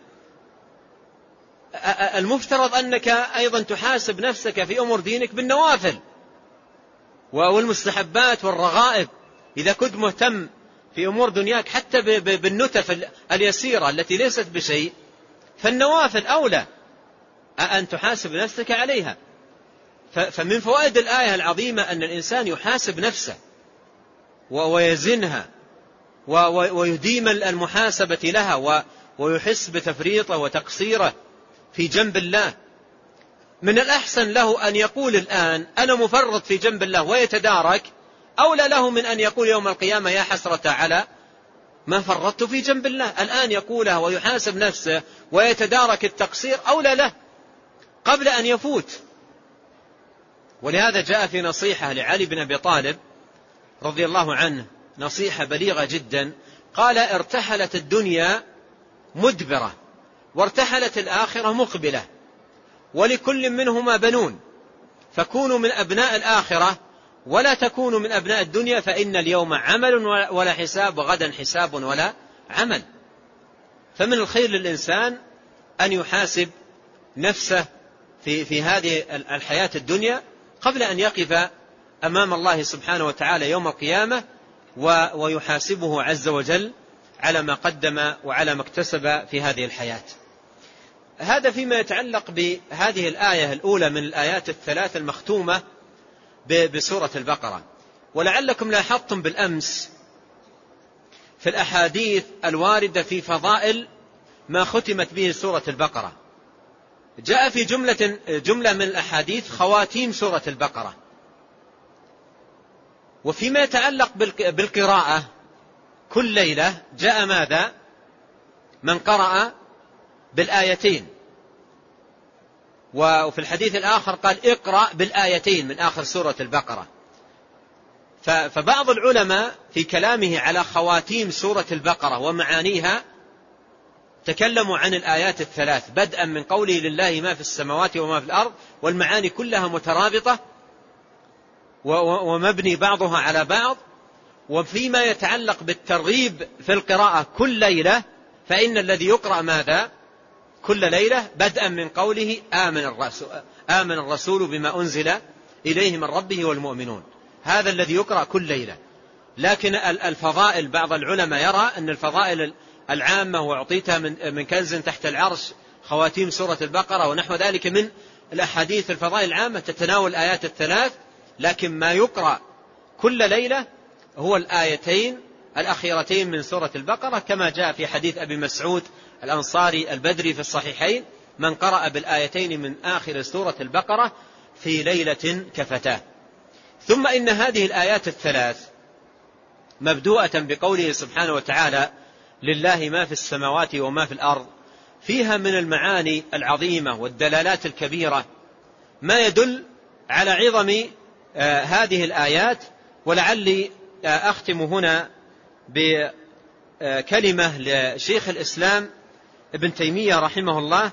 المفترض أنك أيضا تحاسب نفسك في أمور دينك بالنوافل والمستحبات والرغائب. إذا كنت مهتم في أمور دنياك حتى بالنتف اليسيرة التي ليست بشيء، فالنوافل أولى أن تحاسب نفسك عليها. فمن فوائد الآية العظيمة أن الإنسان يحاسب نفسه ويزنها ويديم المحاسبة لها ويحس بتفريطه وتقصيره في جنب الله. من الأحسن له أن يقول الآن أنا مفرط في جنب الله ويتدارك، أولى له من أن يقول يوم القيامة يا حسرة على ما فرطت في جنب الله. الآن يقولها ويحاسب نفسه ويتدارك التقصير أولى له قبل أن يفوت. ولهذا جاء في نصيحة لعلي بن أبي طالب رضي الله عنه، نصيحة بليغة جدا، قال ارتحلت الدنيا مدبرة وارتحلت الآخرة مقبلة، ولكل منهما بنون، فكونوا من أبناء الآخرة ولا تكونوا من أبناء الدنيا، فإن اليوم عمل ولا حساب وغدا حساب ولا عمل. فمن الخير للإنسان أن يحاسب نفسه في, في هذه الحياة الدنيا قبل أن يقف أمام الله سبحانه وتعالى يوم القيامة ويحاسبه عز وجل على ما قدم وعلى ما اكتسب في هذه الحياة. هذا فيما يتعلق بهذه الآية الأولى من الآيات الثلاث المختومة بسورة البقرة. ولعلكم لاحظتم بالأمس في الأحاديث الواردة في فضائل ما ختمت به سورة البقرة، جاء في جملة, جملة من الأحاديث خواتيم سورة البقرة. وفيما يتعلق بالقراءة كل ليلة جاء ماذا؟ من قرأ بالآيتين. وفي الحديث الآخر قال اقرأ بالآيتين من آخر سورة البقرة. فبعض العلماء في كلامه على خواتيم سورة البقرة ومعانيها تكلموا عن الآيات الثلاث، بدءا من قوله لله ما في السماوات وما في الأرض، والمعاني كلها مترابطة ومبني بعضها على بعض. وفيما يتعلق بالترغيب في القراءة كل ليلة فإن الذي يقرأ ماذا؟ كل ليلة بدءا من قوله آمن الرسول, آمن الرسول بما أنزل إليه من ربه والمؤمنون، هذا الذي يقرأ كل ليلة. لكن الفضائل بعض العلماء يرى أن الفضائل العامة وأعطيتها من كنز تحت العرش خواتيم سورة البقرة ونحو ذلك من الأحاديث الفضائل العامة تتناول الآيات الثلاث، لكن ما يقرأ كل ليلة هو الآيتين الأخيرتين من سورة البقرة، كما جاء في حديث أبي مسعود الأنصاري البدري في الصحيحين: من قرأ بالآيتين من آخر سورة البقرة في ليلة كفتاه. ثم إن هذه الآيات الثلاث مبدوءة بقوله سبحانه وتعالى لله ما في السماوات وما في الأرض، فيها من المعاني العظيمة والدلالات الكبيرة ما يدل على عظم آه هذه الآيات. ولعلي آه أختم هنا بكلمة لشيخ الإسلام ابن تيمية رحمه الله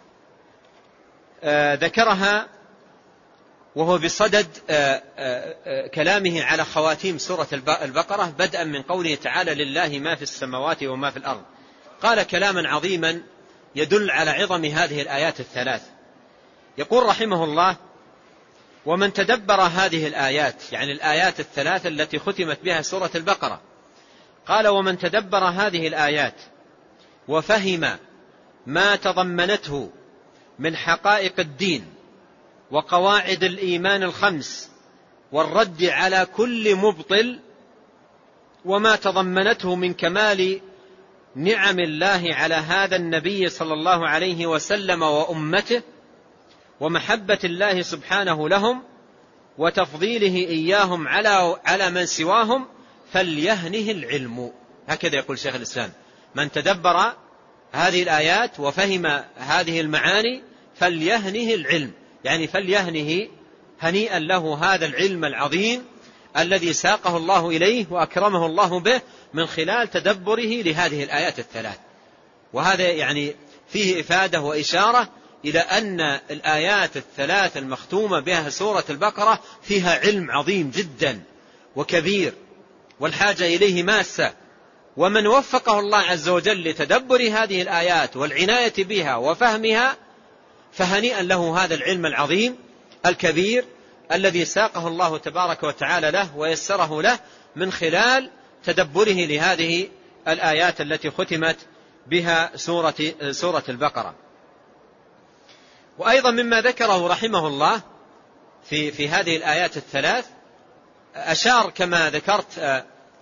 آه ذكرها وهو بصدد آه آه كلامه على خواتيم سورة البقرة، بدءا من قوله تعالى لله ما في السماوات وما في الأرض. قال كلاما عظيما يدل على عظم هذه الآيات الثلاث. يقول رحمه الله: ومن تدبر هذه الآيات، يعني الآيات الثلاث التي ختمت بها سورة البقرة، قال: ومن تدبر هذه الآيات وفهم ما تضمنته من حقائق الدين وقواعد الإيمان الخمس والرد على كل مبطل، وما تضمنته من كمال نعم الله على هذا النبي صلى الله عليه وسلم وأمته، ومحبة الله سبحانه لهم وتفضيله إياهم على على من سواهم، فليهنه العلم. هكذا يقول شيخ الإسلام: من تدبر هذه الآيات وفهم هذه المعاني فليهنه العلم، يعني فليهنه هنيئا له هذا العلم العظيم الذي ساقه الله إليه وأكرمه الله به من خلال تدبره لهذه الآيات الثلاث. وهذا يعني فيه إفادة وإشارة إلى أن الآيات الثلاث المختومة بها سورة البقرة فيها علم عظيم جدا وكبير، والحاجة إليه ماسة. ومن وفقه الله عز وجل لتدبر هذه الآيات والعناية بها وفهمها فهنيئا له هذا العلم العظيم الكبير الذي ساقه الله تبارك وتعالى له ويسره له من خلال تدبره لهذه الآيات التي ختمت بها سورة, سورة البقرة. وأيضا مما ذكره رحمه الله في, في هذه الآيات الثلاث، أشار كما ذكرت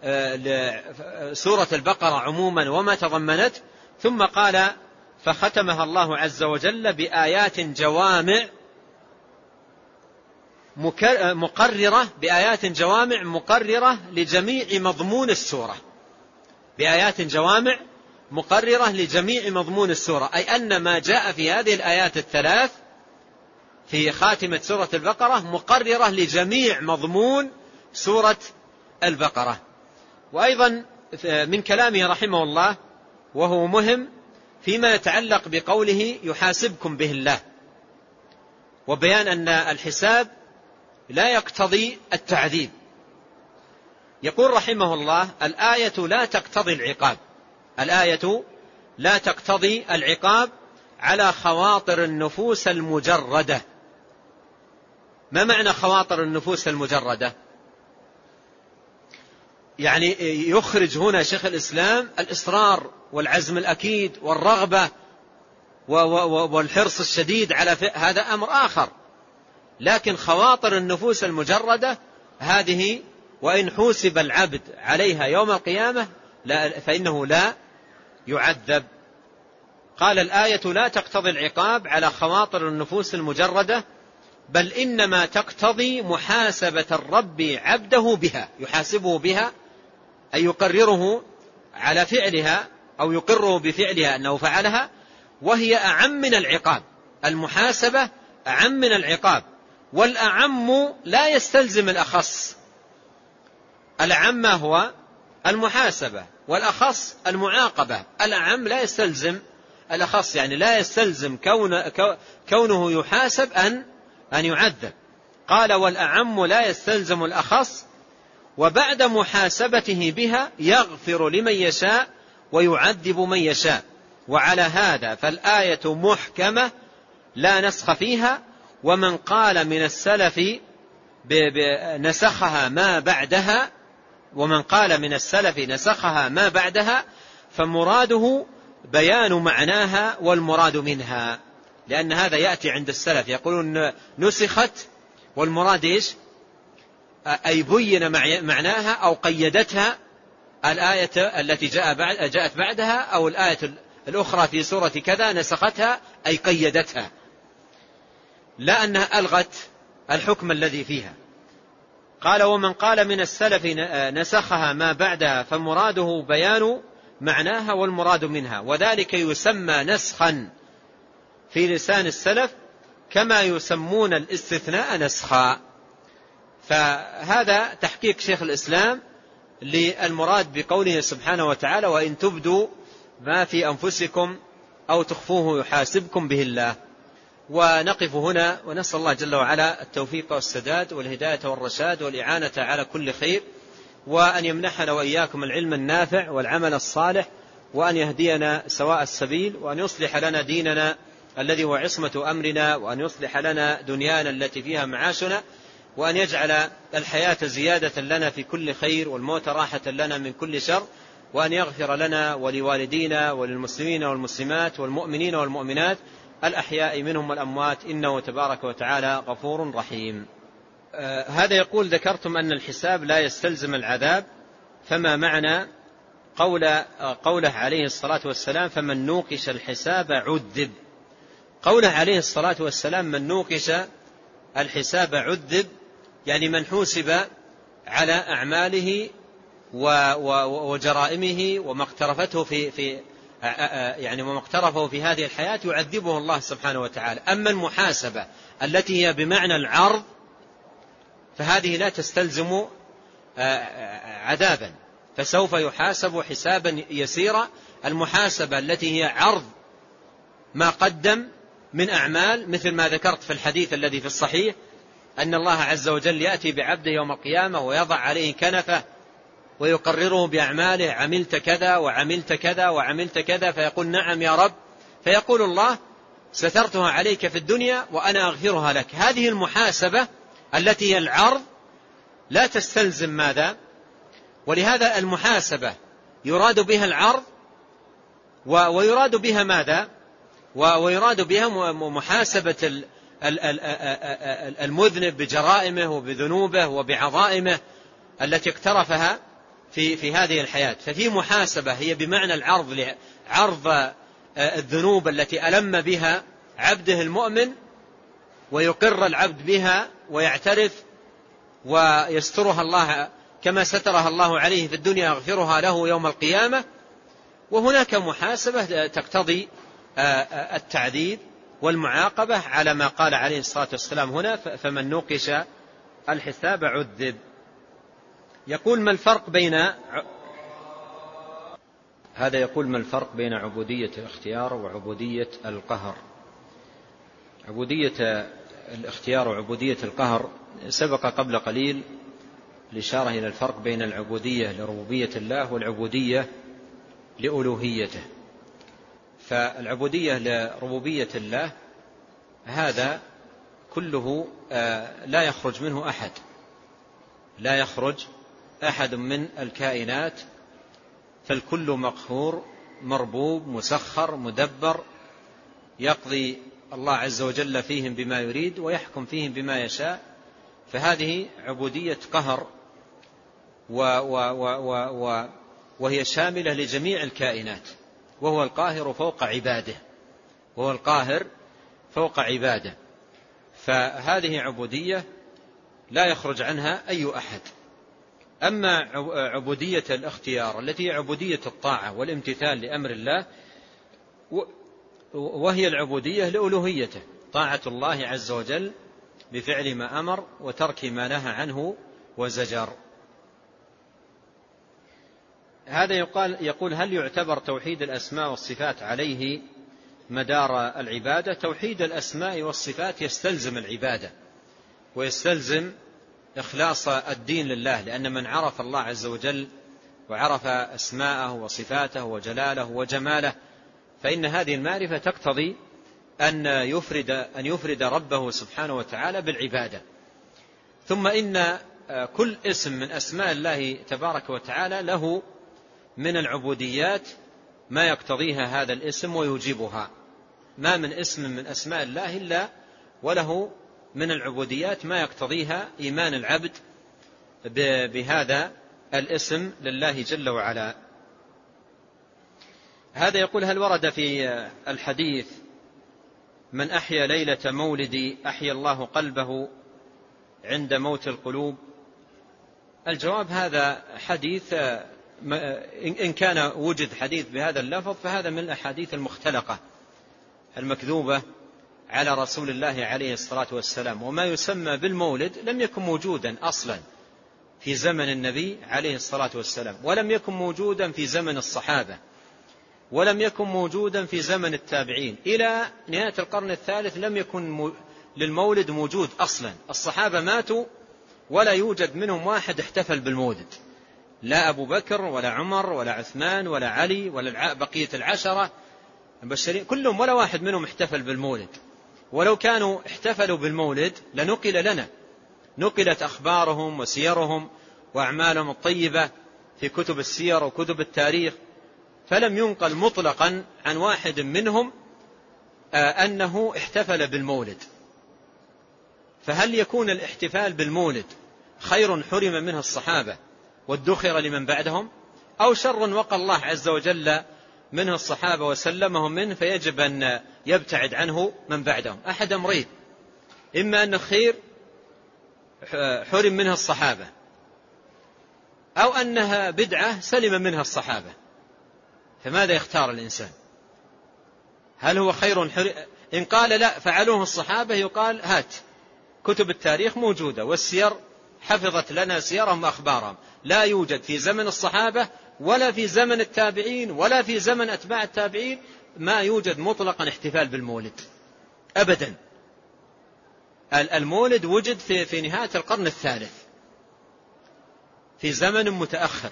سورة البقرة عموما وما تضمنت، ثم قال: فختمها الله عز وجل بآيات جوامع مقررة بآيات جوامع مقررة لجميع مضمون السورة، بآيات جوامع مقررة لجميع مضمون السورة، أي أن ما جاء في هذه الآيات الثلاث في خاتمة سورة البقرة مقررة لجميع مضمون سورة البقرة. وأيضا من كلامه رحمه الله وهو مهم فيما يتعلق بقوله يحاسبكم به الله، وبيان أن الحساب لا يقتضي التعذيب. يقول رحمه الله: الآية لا تقتضي العقاب، الآية لا تقتضي العقاب على خواطر النفوس المجردة، ما معنى خواطر النفوس المجردة؟ يعني يخرج هنا شيخ الإسلام الإصرار والعزم الأكيد والرغبة والحرص الشديد على هذا أمر آخر، لكن خواطر النفوس المجردة هذه وإن حوسب العبد عليها يوم القيامة لا فإنه لا يعذب. قال الآية لا تقتضي العقاب على خواطر النفوس المجردة، بل إنما تقتضي محاسبة الرب عبده بها، يحاسبه بها أي يقرره على فعلها أو يقره بفعلها أنه فعلها، وهي أعم من العقاب. المحاسبة أعم من العقاب، والأعم لا يستلزم الأخص. الأعم هو المحاسبة والأخص المعاقبة، الأعم لا يستلزم الأخص، يعني لا يستلزم كون كونه يحاسب أن أن يعذب. قال والأعم لا يستلزم الأخص، وبعد محاسبته بها يغفر لمن يشاء ويعذب من يشاء. وعلى هذا فالآية محكمة لا نسخ فيها، ومن قال من السلف نسخها ما بعدها ومن قال من السلف نسخها ما بعدها فمراده بيان معناها والمراد منها، لأن هذا يأتي عند السلف يقولون نسخت، والمراد إيش؟ أي بين معناها أو قيدتها الآية التي جاء بعد جاءت بعدها، أو الآية الأخرى في سورة كذا نسختها أي قيدتها، لا أنها ألغت الحكم الذي فيها. قال ومن قال من السلف نسخها ما بعدها فمراده بيان معناها والمراد منها، وذلك يسمى نسخا في لسان السلف كما يسمون الاستثناء نسخا. فهذا تحقيق شيخ الإسلام للمراد بقوله سبحانه وتعالى وإن تبدوا ما في أنفسكم أو تخفوه يحاسبكم به الله. ونقف هنا ونسأل الله جل وعلا التوفيق والسداد والهداية والرشاد والإعانة على كل خير، وأن يمنحنا وإياكم العلم النافع والعمل الصالح، وأن يهدينا سواء السبيل، وأن يصلح لنا ديننا الذي هو عصمة أمرنا، وأن يصلح لنا دنيانا التي فيها معاشنا، وأن يجعل الحياة زيادة لنا في كل خير والموت راحة لنا من كل شر، وأن يغفر لنا ولوالدينا وللمسلمين والمسلمات والمؤمنين والمؤمنات الأحياء منهم والأموات، إنه تبارك وتعالى غفور رحيم. آه هذا يقول ذكرتم أن الحساب لا يستلزم العذاب، فما معنى قول آه قوله عليه الصلاة والسلام فمن نوقش الحساب عذب؟ قوله عليه الصلاة والسلام من نوقش الحساب عذب، يعني من حوسب على أعماله وجرائمه وما اقترفته في في يعني وما اقترفه في هذه الحياة يعذبه الله سبحانه وتعالى. أما المحاسبة التي هي بمعنى العرض فهذه لا تستلزم عذابا، فسوف يحاسب حسابا يسيرا. المحاسبة التي هي عرض ما قدم من أعمال، مثل ما ذكرت في الحديث الذي في الصحيح أن الله عز وجل يأتي بعبده يوم القيامة ويضع عليه كنفه ويقرره بأعماله، عملت كذا وعملت كذا وعملت كذا، فيقول نعم يا رب، فيقول الله سترتها عليك في الدنيا وأنا أغفرها لك. هذه المحاسبة التي هي العرض لا تستلزم ماذا؟ ولهذا المحاسبة يراد بها العرض ويراد بها ماذا؟ ويراد بها محاسبة المذنب بجرائمه وبذنوبه وبعظائمه التي اقترفها في في هذه الحياة. ففي محاسبة هي بمعنى العرض، عرض الذنوب التي ألم بها عبده المؤمن ويقر العبد بها ويعترف ويسترها الله كما سترها الله عليه في الدنيا يغفرها له يوم القيامة. وهناك محاسبة تقتضي التعذيب والمعاقبة على ما قال عليه الصلاة والسلام هنا فمن نوقش الحساب عذب. يقول ما الفرق بين هذا يقول ما الفرق بين عبودية الاختيار وعبودية القهر؟ عبودية الاختيار وعبودية القهر سبق قبل قليل الإشارة إلى الفرق بين العبودية لربوبية الله والعبودية لألوهيته. فالعبودية لربوبية الله هذا كله لا يخرج منه أحد، لا يخرج أحد من الكائنات، فالكل مقهور مربوب مسخر مدبر، يقضي الله عز وجل فيهم بما يريد ويحكم فيهم بما يشاء. فهذه عبودية قهر و و و و و وهي شاملة لجميع الكائنات، وهو القاهر فوق عباده، وهو القاهر فوق عباده. فهذه عبودية لا يخرج عنها أي أحد. أما عبودية الاختيار التي هي عبودية الطاعة والامتثال لأمر الله، وهي العبودية لألوهيته، طاعة الله عز وجل بفعل ما أمر وترك ما نهى عنه وزجر. هذا يقال يقول هل يعتبر توحيد الأسماء والصفات عليه مدار العبادة؟ توحيد الأسماء والصفات يستلزم العبادة ويستلزم إخلاص الدين لله، لأن من عرف الله عز وجل وعرف أسماءه وصفاته وجلاله وجماله فإن هذه المعرفة تقتضي أن يفرد, أن يفرد ربه سبحانه وتعالى بالعبادة. ثم إن كل اسم من أسماء الله تبارك وتعالى له من العبوديات ما يقتضيها هذا الاسم ويوجبها، ما من اسم من أسماء الله إلا وله من العبوديات ما يقتضيها إيمان العبد بهذا الاسم لله جل وعلا. هذا يقول هل ورد في الحديث من أحيا ليلة مولدي أحيا الله قلبه عند موت القلوب؟ الجواب هذا حديث إن كان وجد حديث بهذا اللفظ فهذا من الأحاديث المختلقة المكذوبة على رسول الله عليه الصلاة والسلام. وما يسمى بالمولد لم يكن موجودا أصلا في زمن النبي عليه الصلاة والسلام، ولم يكن موجودا في زمن الصحابة، ولم يكن موجودا في زمن التابعين. إلى نهاية القرن الثالث لم يكن للمولد موجود أصلا. الصحابة ماتوا ولا يوجد منهم واحد احتفل بالمولد، لا أبو بكر ولا عمر ولا عثمان ولا علي ولا بقية العشرة المبشرين، كلهم ولا واحد منهم احتفل بالمولد. ولو كانوا احتفلوا بالمولد لنقل لنا، نقلت أخبارهم وسيرهم وأعمالهم الطيبة في كتب السير وكتب التاريخ، فلم ينقل مطلقا عن واحد منهم أنه احتفل بالمولد. فهل يكون الاحتفال بالمولد خير حرم منه الصحابة وادخر لمن بعدهم، أو شر وقى الله عز وجل منه الصحابة وسلمهم منه فيجب أن يبتعد عنه من بعدهم؟ أحد أمرين، إما أن خير حرم منها الصحابة، أو أنها بدعة سلم منها الصحابة. فماذا يختار الإنسان؟ هل هو خير حرم؟ إن قال لا فعلوه الصحابة يقال هات كتب التاريخ موجودة والسير حفظت لنا سيرهم وأخبارهم، لا يوجد في زمن الصحابة ولا في زمن التابعين ولا في زمن أتباع التابعين ما يوجد مطلقا احتفال بالمولد أبدا. المولد وجد في, في نهاية القرن الثالث في زمن متأخر،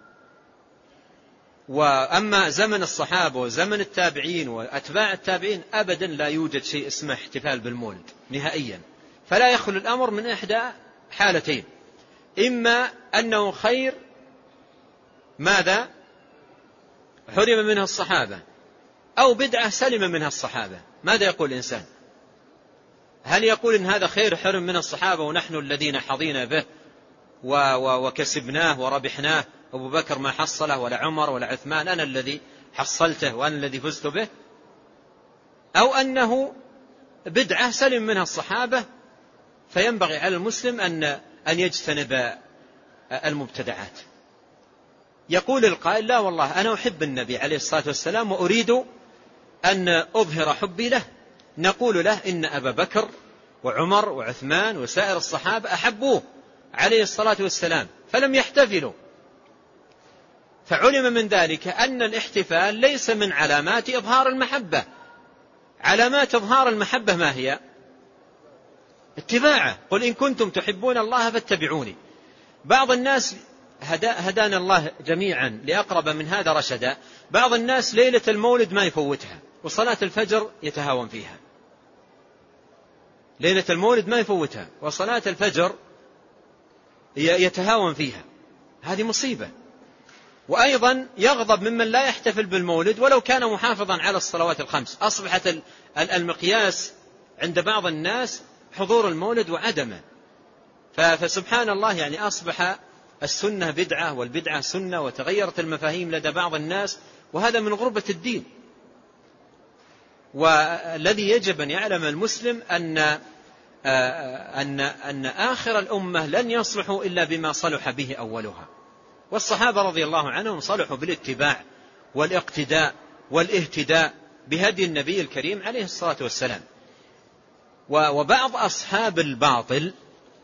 وأما زمن الصحابة وزمن التابعين وأتباع التابعين أبدا لا يوجد شيء اسمه احتفال بالمولد نهائيا. فلا يخلو الأمر من إحدى حالتين، إما أنه خير ماذا حرم منها الصحابة، أو بدعة سلم منها الصحابة. ماذا يقول الإنسان؟ هل يقول إن هذا خير حرم من الصحابة ونحن الذين حظينا به وكسبناه وربحناه، أبو بكر ما حصله ولا عمر ولا عثمان، أنا الذي حصلته وأنا الذي فزت به؟ أو أنه بدعة سلم منها الصحابة فينبغي على المسلم أن أن يجتنب المبتدعات؟ يقول القائل لا والله أنا أحب النبي عليه الصلاة والسلام وأريد أن أظهر حبي له. نقول له إن أبا بكر وعمر وعثمان وسائر الصحابة أحبوه عليه الصلاة والسلام فلم يحتفلوا. فعلم من ذلك أن الاحتفال ليس من علامات إظهار المحبة. علامات إظهار المحبة ما هي؟ اتباعه. قل إن كنتم تحبون الله فاتبعوني. بعض الناس هدانا الله جميعا لأقرب من هذا رشدا، بعض الناس ليلة المولد ما يفوتها وصلاة الفجر يتهاون فيها. ليلة المولد ما يفوتها، وصلاة الفجر يتهاون فيها، هذه مصيبة. وأيضا يغضب ممن لا يحتفل بالمولد ولو كان محافظا على الصلوات الخمس. أصبحت المقياس عند بعض الناس حضور المولد وعدمه. فسبحان الله، يعني أصبح السنة بدعة والبدعة سنة، وتغيرت المفاهيم لدى بعض الناس، وهذا من غربة الدين. والذي يجب أن يعلم المسلم أن أن أن آخر الأمة لن يصلحوا إلا بما صلح به أولها. والصحابة رضي الله عنهم صلحوا بالاتباع والاقتداء والاهتداء بهدي النبي الكريم عليه الصلاة والسلام. وبعض أصحاب الباطل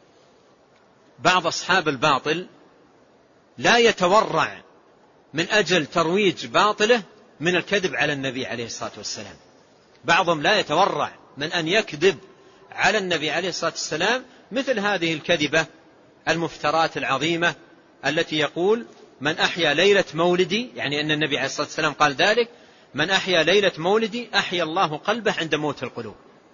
بعض أصحاب الباطل لا يتورع من أجل ترويج باطله من الكذب على النبي عليه الصلاة والسلام. بعضهم لا يتورع من أن يكذب على النبي عليه الصلاة والسلام مثل هذه الكذبة المفترات العظيمة التي يقول: من أحيا ليلة مولدي، يعني أن النبي عليه الصلاة والسلام قال ذلك: من أحيا ليلة مولدي أحيا الله قلبه عند موت القلوب.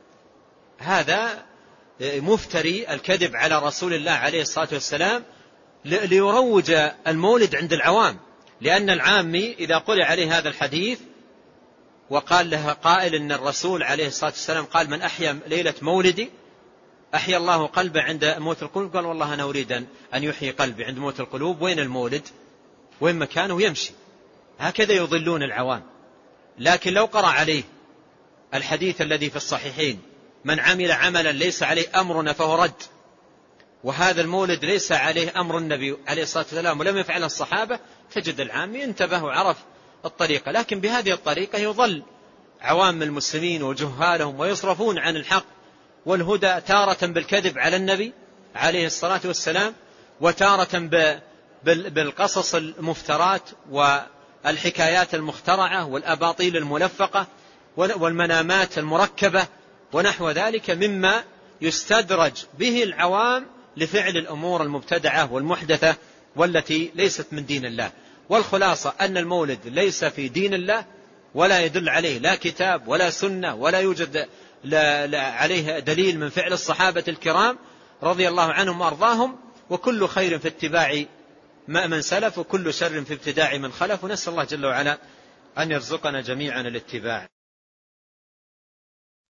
هذا مفتري الكذب على رسول الله عليه الصلاة والسلام ليروج المولد عند العوام، لأن العامي إذا قرئ عليه هذا الحديث وقال له قائل إن الرسول عليه الصلاة والسلام قال: من أحيا ليلة مولدي أحيا الله قلبه عند موت القلوب، قال: والله أنا أريد أن يحيي قلبي عند موت القلوب، وين المولد؟ وين مكانه؟ يمشي. هكذا يضلون العوام. لكن لو قرأ عليه الحديث الذي في الصحيحين: من عمل عملا ليس عليه أمرنا فهو رد، وهذا المولد ليس عليه أمر النبي عليه الصلاة والسلام ولم يفعل الصحابة، تجد العام انتبه وعرف الطريقة. لكن بهذه الطريقة يضل عوام المسلمين وجهالهم ويصرفون عن الحق والهدى، تارة بالكذب على النبي عليه الصلاة والسلام، وتارة بالقصص المفترات والحكايات المخترعة والأباطيل الملفقة والمنامات المركبة ونحو ذلك مما يستدرج به العوام لفعل الأمور المبتدعة والمحدثة والتي ليست من دين الله. والخلاصة أن المولد ليس في دين الله، ولا يدل عليه لا كتاب ولا سنة، ولا يوجد لا لا عليه دليل من فعل الصحابة الكرام رضي الله عنهم وأرضاهم. وكل خير في اتباع من سلف، وكل شر في ابتداع من خلف. ونسأل الله جل وعلا أن يرزقنا جميعا الاتباع.